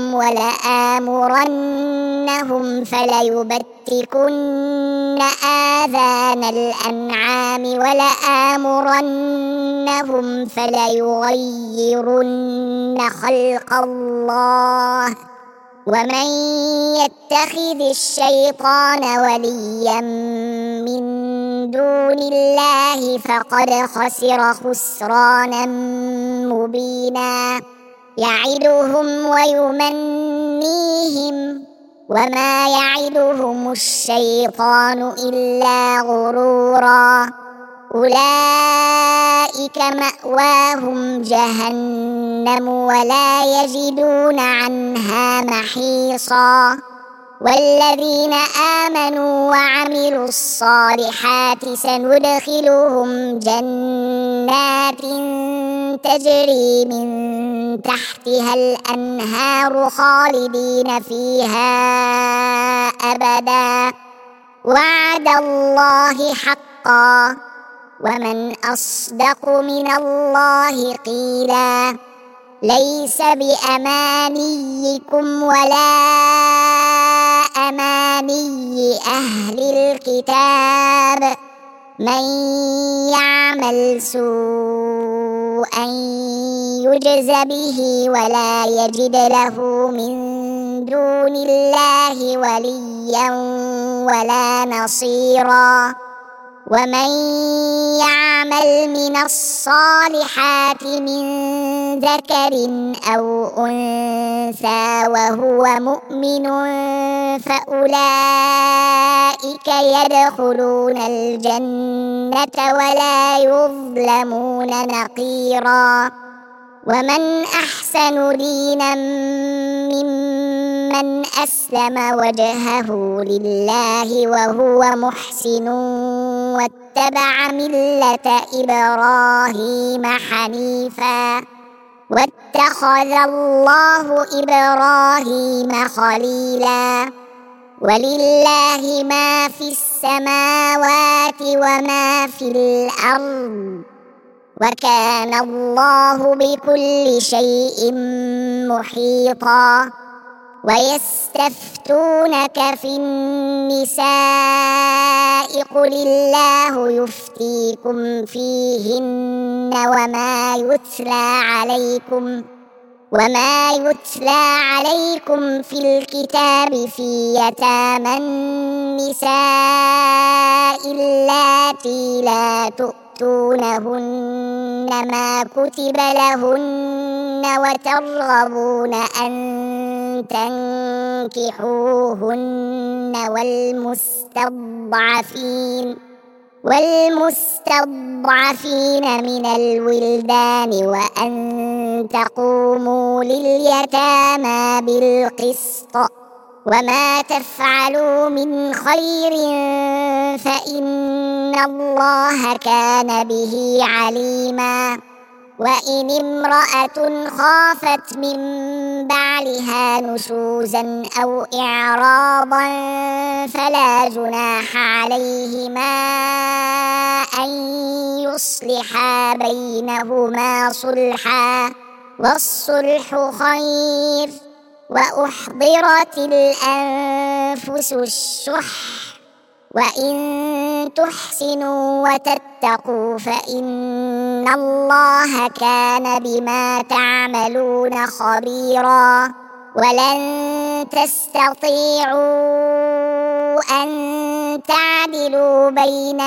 ولآمرنهم فليبتكن آذان الأنعام ولآمرنهم فليغيرن خلق الله ومن يتخذ الشيطان وليا من دون الله فقد خسر خسرانا مبينا. يعدهم ويمنيهم وما يعدهم الشيطان إلا غرورا. أولئك مأواهم جهنم ولا يجدون عنها محيصا. والذين آمنوا وعملوا الصالحات سندخلهم جنات تجري من تحتها الأنهار خالدين فيها أبدا وعد الله حقا ومن أصدق من الله قيلا ليس بأمانيكم ولا أماني أهل الكتاب من يعمل سوءا يجز به ولا يجد له من دون الله وليا ولا نصيرا ومن يعمل من الصالحات من ذكر أو أنثى وهو مؤمن فأولئك يدخلون الجنة ولا يظلمون نقيرا ومن أحسن دينا ممن أسلم وجهه لله وهو محسن واتبع ملة إبراهيم حنيفا واتخذ الله إبراهيم خليلا ولله ما في السماوات وما في الأرض وكان الله بكل شيء محيطا ويستفتونك في النساء قل الله يفتيكم فيهن وما يتلى عليكم وما يتلى عليكم في الكتاب في يتامى النساء اللاتي لا تؤتونهن ما كتب لهن وترغبون أن تنكحوهن والمستضعفين والمستضعفين من الولدان وأن تقوموا لليتامى بالقسط وما تفعلوا من خير فإن الله كان به عليما وإن امرأة خافت من بعلها نشوزا أو إعراضا فلا جناح عليهما أن يصلحا بينهما صلحا والصلح خير وأحضرت الأنفس الشح وإن تحسنوا وتتقوا فإن الله كان بما تعملون خبيرا ولن تستطيعوا أن تعدلوا بين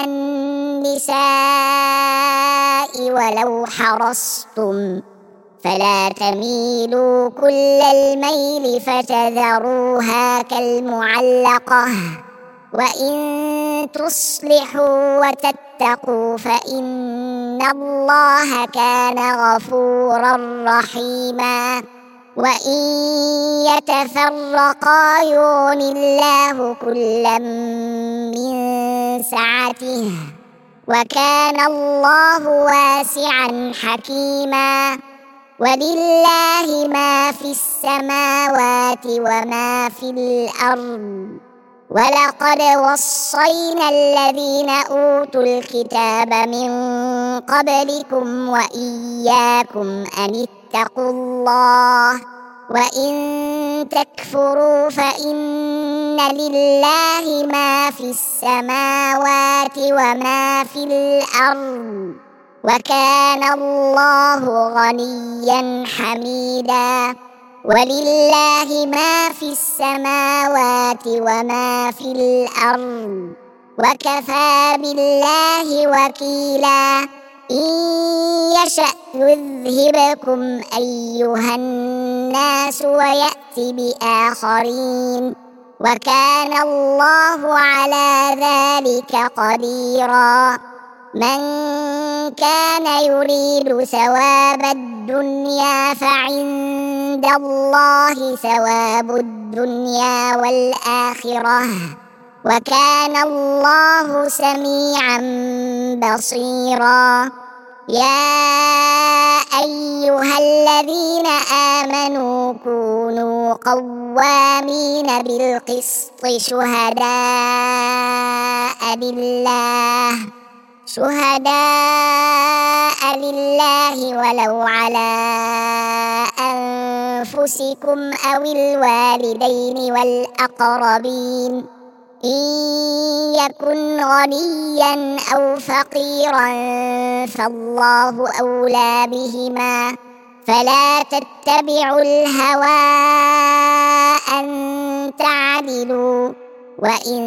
النساء ولو حرصتم فلا تميلوا كل الميل فتذروها كالمعلقة وإن تصلحوا وتتقوا فإن الله كان غفورا رحيما وإن يتفرقا يغن الله كلا من سعته وكان الله واسعا حكيما ولله ما في السماوات وما في الأرض ولقد وصينا الذين أوتوا الكتاب من قبلكم وإياكم أن اتقوا الله وإن تكفروا فإن لله ما في السماوات وما في الأرض وكان الله غنيا حميدا ولله ما في السماوات وما في الأرض وكفى بالله وكيلا إن يشأ يذهبكم أيها الناس ويأتي بآخرين وكان الله على ذلك قديرا من كان يريد ثواب الدنيا فعند الله ثواب الدنيا والآخرة وكان الله سميعا بصيرا يا أيها الذين آمنوا كونوا قوامين بالقسط شهداء لله شهداء لله ولو على أنفسكم أو الوالدين والأقربين إن يكن غنيا أو فقيرا فالله أولى بهما فلا تتبعوا الهوى أن تعدلوا وإن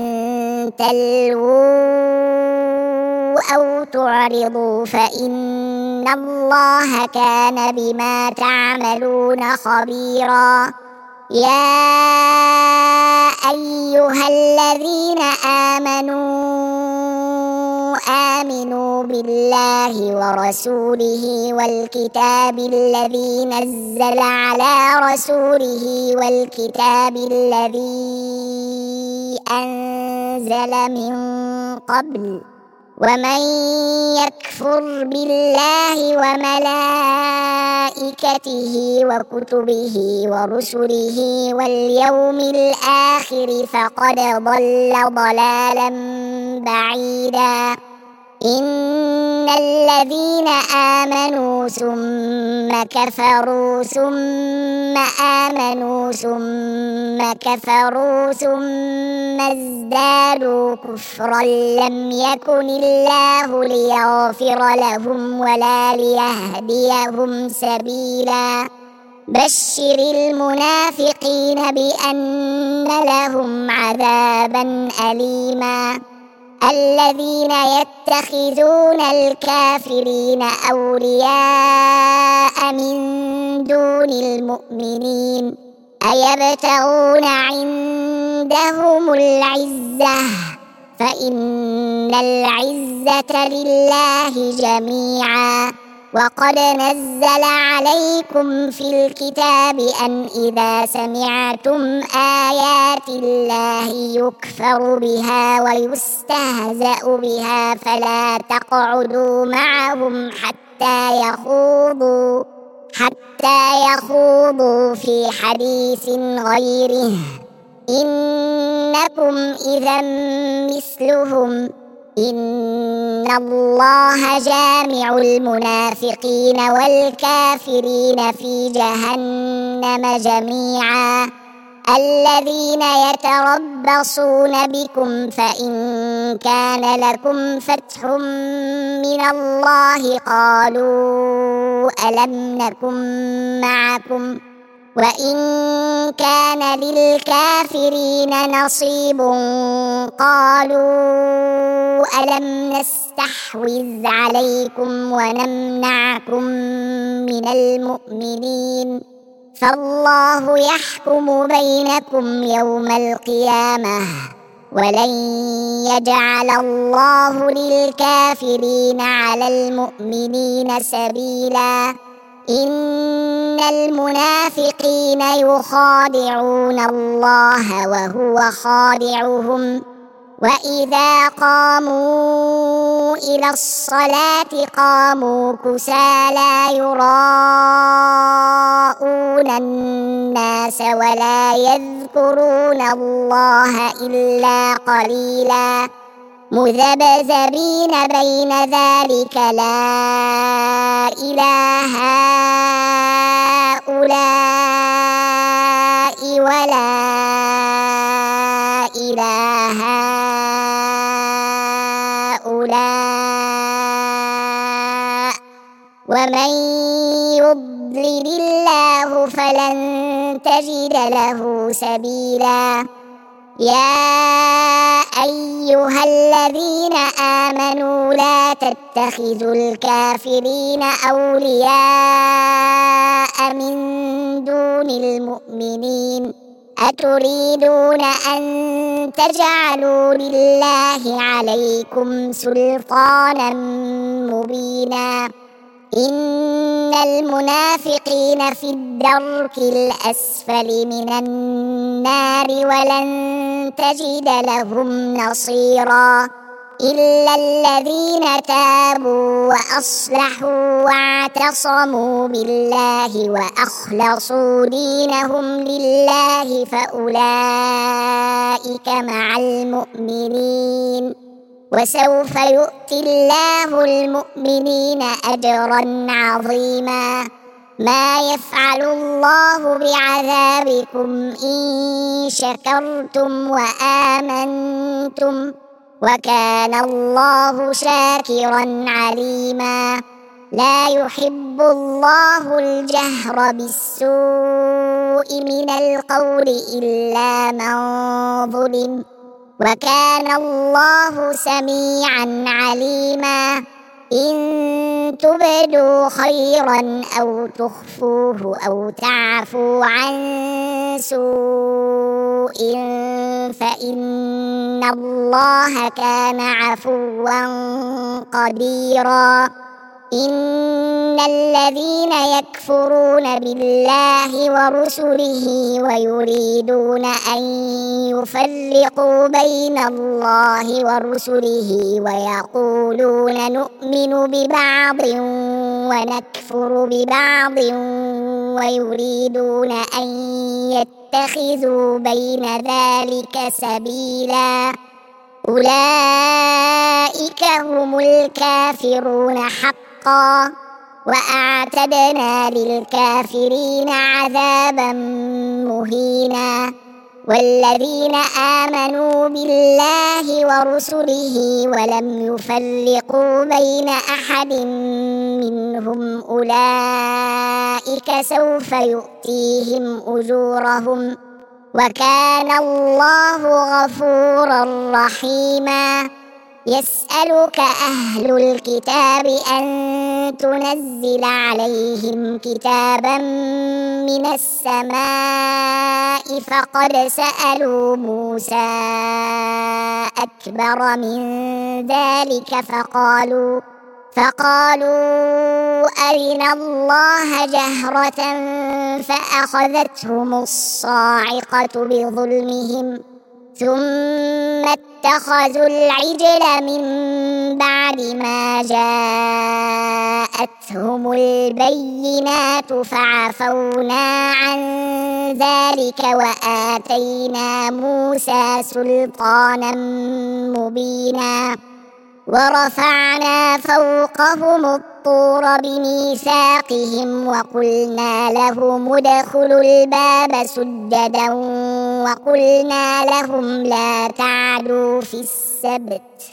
تلووا أو تعرضوا فإن الله كان بما تعملون خبيرا يا أيها الذين آمنوا آمنوا بالله ورسوله والكتاب الذي نزل على رسوله والكتاب الذي أنزل من قبل ومن يكفر بالله وملائكته وكتبه ورسله واليوم الآخر فقد ضل ضلالا بعيدا إن الذين آمنوا ثم كفروا ثم آمنوا ثم كفروا ثم ازدادوا كفرا لم يكن الله ليغفر لهم ولا ليهديهم سبيلا بشر المنافقين بأن لهم عذابا أليما الذين يتخذون الكافرين أولياء من دون المؤمنين أيبتغون عندهم العزة فإن العزة لله جميعا وقد نزل عليكم في الكتاب أن إذا سمعتم آيات الله يكفر بها ويستهزأ بها فلا تقعدوا معهم حتى يخوضوا حتى يخوضوا في حديث غيره إنكم إذا مثلهم إن الله جامع المنافقين والكافرين في جهنم جميعا الذين يتربصون بكم فإن كان لكم فتح من الله قالوا ألم نكن معكم وإن كان للكافرين نصيب قالوا ألم نستحوذ عليكم ونمنعكم من المؤمنين فالله يحكم بينكم يوم القيامة ولن يجعل الله للكافرين على المؤمنين سبيلا إن المنافقين يخادعون الله وهو خادعهم وإذا قاموا إلى الصلاة قاموا كسالى يراءون الناس ولا يذكرون الله إلا قليلا مذبذبين بين ذلك لا إله هؤلاء ولا إله هؤلاء ومن يضلل الله فلن تجد له سبيلا يا أيها الذين آمنوا لا تتخذوا الكافرين أولياء من دون المؤمنين أتريدون أن تجعلوا لله عليكم سلطانا مبينا إن المنافقين في الدرك الأسفل من النار ولن تجد لهم نصيرا إلا الذين تابوا وأصلحوا واعتصموا بالله وأخلصوا دينهم لله فأولئك مع المؤمنين، وسوف يؤتي الله المؤمنين أجرا عظيما. ما يفعل الله بعذابكم إن شكرتم وآمنتم، وكان الله شاكرا عليما. لا يحب الله الجهر بالسوء من القول إلا من ظلم، وكان الله سميعا عليما. إن تبدوا خيرا أو تخفوه أو تعفوا عن سوء فإن الله كان عفوا قديرا. إن الذين يكفرون بالله ورسله ويريدون أن يفرقوا بين الله ورسله ويقولون نؤمن ببعض ونكفر ببعض ويريدون أن يتخذوا بين ذلك سبيلا، أولئك هم الكافرون حقا، وأعتدنا للكافرين عذابا مهينا. والذين آمنوا بالله ورسله ولم يفرقوا بين أحد منهم أولئك سوف يؤتيهم أجورهم، وكان الله غفورا رحيما. يسألك أهل الكتاب أن تنزل عليهم كتابا من السماء فقد سألوا موسى أكبر من ذلك فقالوا فقالوا أرنا الله جهرة فأخذتهم الصاعقة بظلمهم ثم اتخذوا العجل من بعد ما جاءتهم البينات فعفونا عن ذلك وآتينا موسى سلطانا مبينا. ورفعنا فوقهم الطور بميثاقهم وقلنا لهم ادخلوا الباب سجدا وقلنا لهم لا تعدوا في السبت،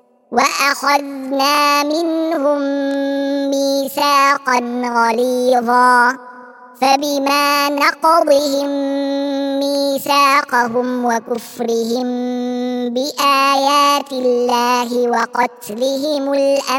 وأخذنا منهم ميثاقا غليظا. فبما نقضهم ميثاقهم وكفرهم بآيات الله وقتلهم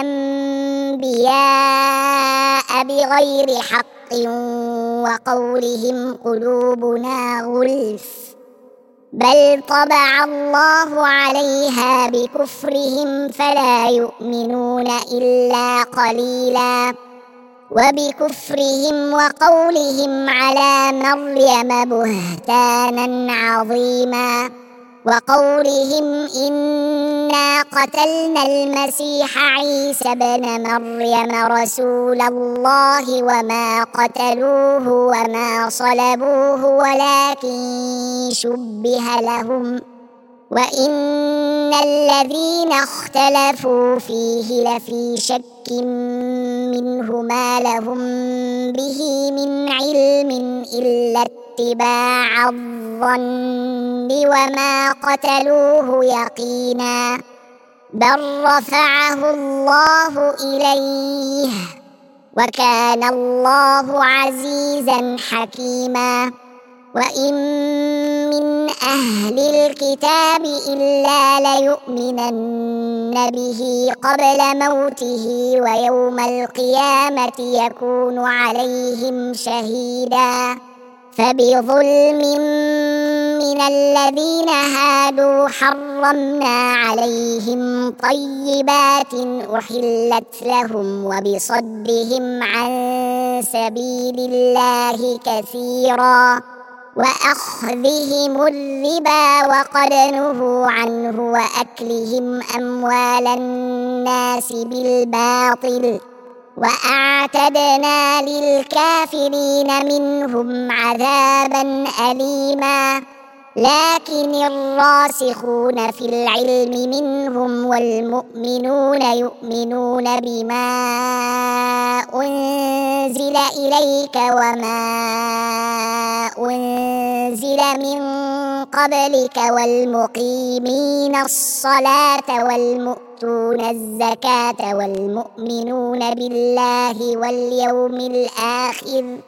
الأنبياء بغير حق وقولهم قلوبنا غلف بل طبع الله عليها بكفرهم فلا يؤمنون إلا قليلا. وبكفرهم وقولهم على مريم بهتانا عظيما، وقولهم إنا قتلنا المسيح عيسى ابن مريم رسول الله وما قتلوه وما صلبوه ولكن شبه لهم، وإن الذين اختلفوا فيه لفي شك منه ما لهم به من علم إلا اتباع الظن وما قتلوه يقينا، بل رفعه الله إليه وكان الله عزيزا حكيما. وإن من أهل الكتاب إلا ليؤمنن به قبل موته ويوم القيامة يكون عليهم شهيدا. فبظلم من الذين هادوا حرمنا عليهم طيبات أحلت لهم وبصدهم عن سبيل الله كثيرا وأخذهم الربا وقد نهوا عنه وأكلهم أموال الناس بالباطل وأعتدنا للكافرين منهم عذابا أليما لكن الراسخون في العلم منهم والمؤمنون يؤمنون بما أنزل إليك وما أنزل من قبلك والمقيمين الصلاة والمؤتون الزكاة والمؤمنون بالله واليوم الآخر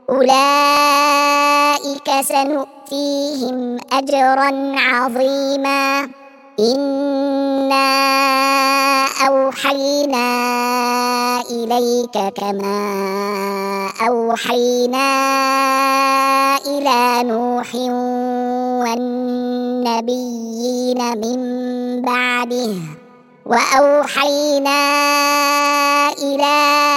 أولئك سنؤتيهم أجرا عظيما إنا أوحينا إليك كما أوحينا إلى نوح والنبيين من بعده وأوحينا إلى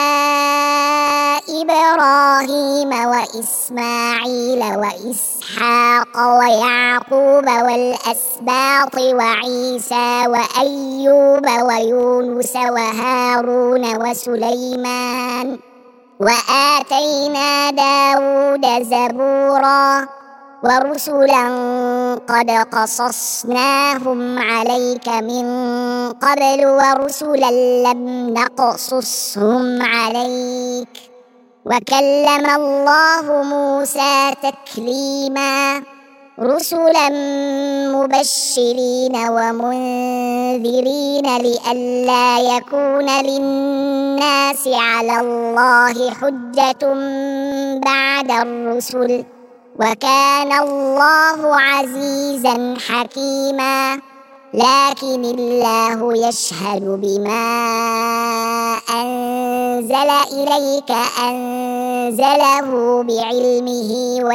إبراهيم وإسماعيل وإسحاق ويعقوب والأسباط وعيسى وأيوب ويونس وهارون وسليمان وآتينا داود زبورا ورسلا قد قصصناهم عليك من قبل ورسلا لم نقصصهم عليك وكلم الله موسى تكليما رسلا مبشرين ومنذرين لئلا يكون للناس على الله حجة بعد الرسل وكان الله عزيزا حكيما لكن الله يشهد بما أنزل إليك أنزله بعلمه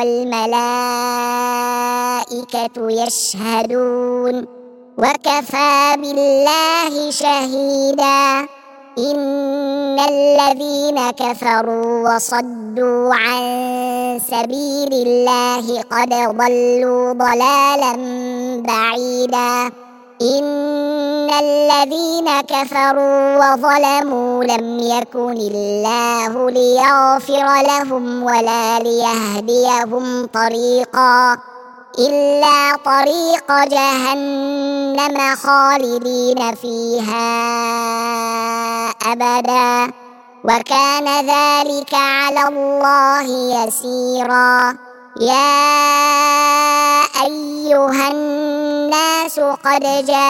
والملائكة يشهدون وكفى بالله شهيدا إن الذين كفروا وصدوا عن سبيل الله قد ضلوا ضلالا بعيدا إن الذين كفروا وظلموا لم يكن الله ليغفر لهم ولا ليهديهم طريقا إلا طريق جهنم خالدين فيها أبدا وكان ذلك على الله يسيرا يا أيها الناس قد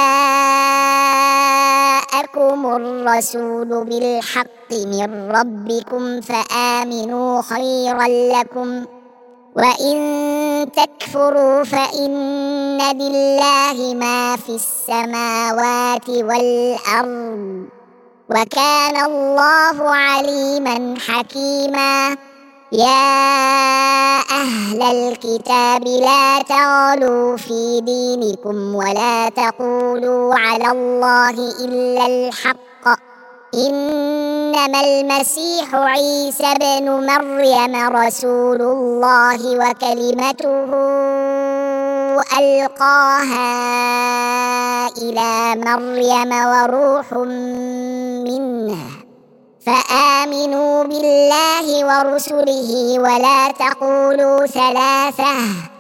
جاءكم الرسول بالحق من ربكم فآمنوا خيرا لكم وإن تكفروا فإن لله ما في السماوات والأرض وكان الله عليما حكيما يا أهل الكتاب لا تغلوا في دينكم ولا تقولوا على الله إلا الحق إنما المسيح عيسى بن مريم رسول الله وكلمته ألقاها إلى مريم وروح منه فآمنوا بالله ورسله ولا تقولوا ثلاثة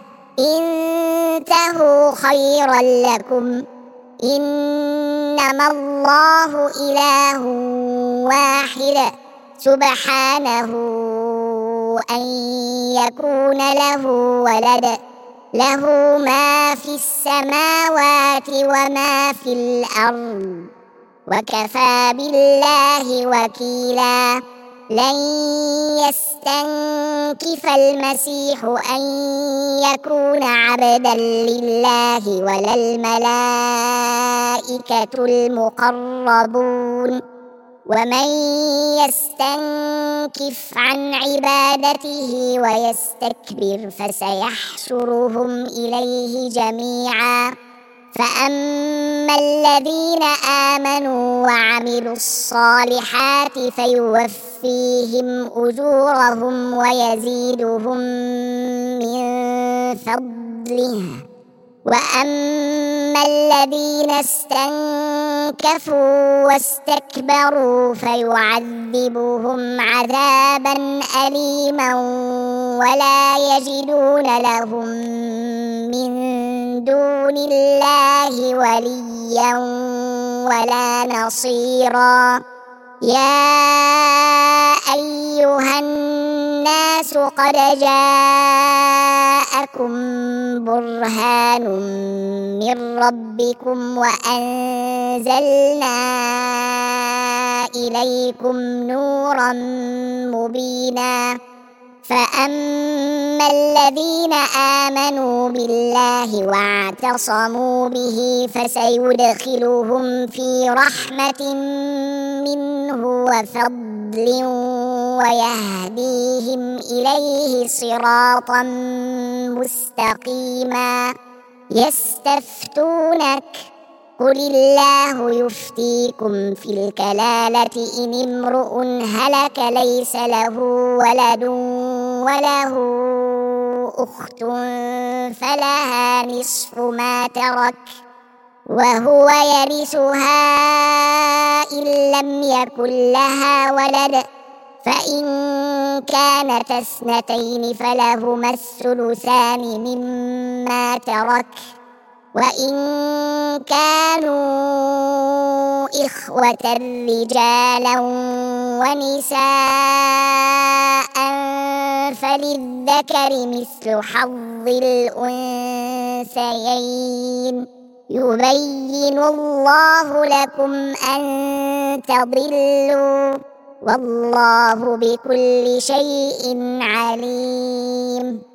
انتهوا خيرا لكم إنما الله إله واحد سبحانه أن يكون له ولد له ما في السماوات وما في الأرض وكفى بالله وكيلا لن يستنكف المسيح أن يكون عبدا لله ولا الملائكة المقربون ومن يستنكف عن عبادته ويستكبر فسيحشرهم إليه جميعا فأما الذين آمنوا وعملوا الصالحات فيوفيهم أجورهم ويزيدهم من فضله. وأما الذين استنكفوا واستكبروا فيعذبهم عذابا أليما ولا يجدون لهم من دون الله وليا ولا نصيرا. يا أيها الناس قد جاءكم برهان من ربكم وأنزلنا إليكم نورا مبينا. فأما الذين آمنوا بالله واعتصموا به فسيدخلهم في رحمة منه وفضل ويهديهم إليه صراطا مستقيما. يستفتونك قل الله يفتيكم في الكلالة إن امرؤ هلك ليس له ولد وله أخت فلها نصف ما ترك وهو يرثها إن لم يكن لها ولد، فإن كانت اثنتين فلهما الثلثان مما ترك، وإن كانوا إخوة رجالا ونساء فللذكر مثل حظ الأنثيين. يبين الله لكم أن تضلوا والله بكل شيء عليم.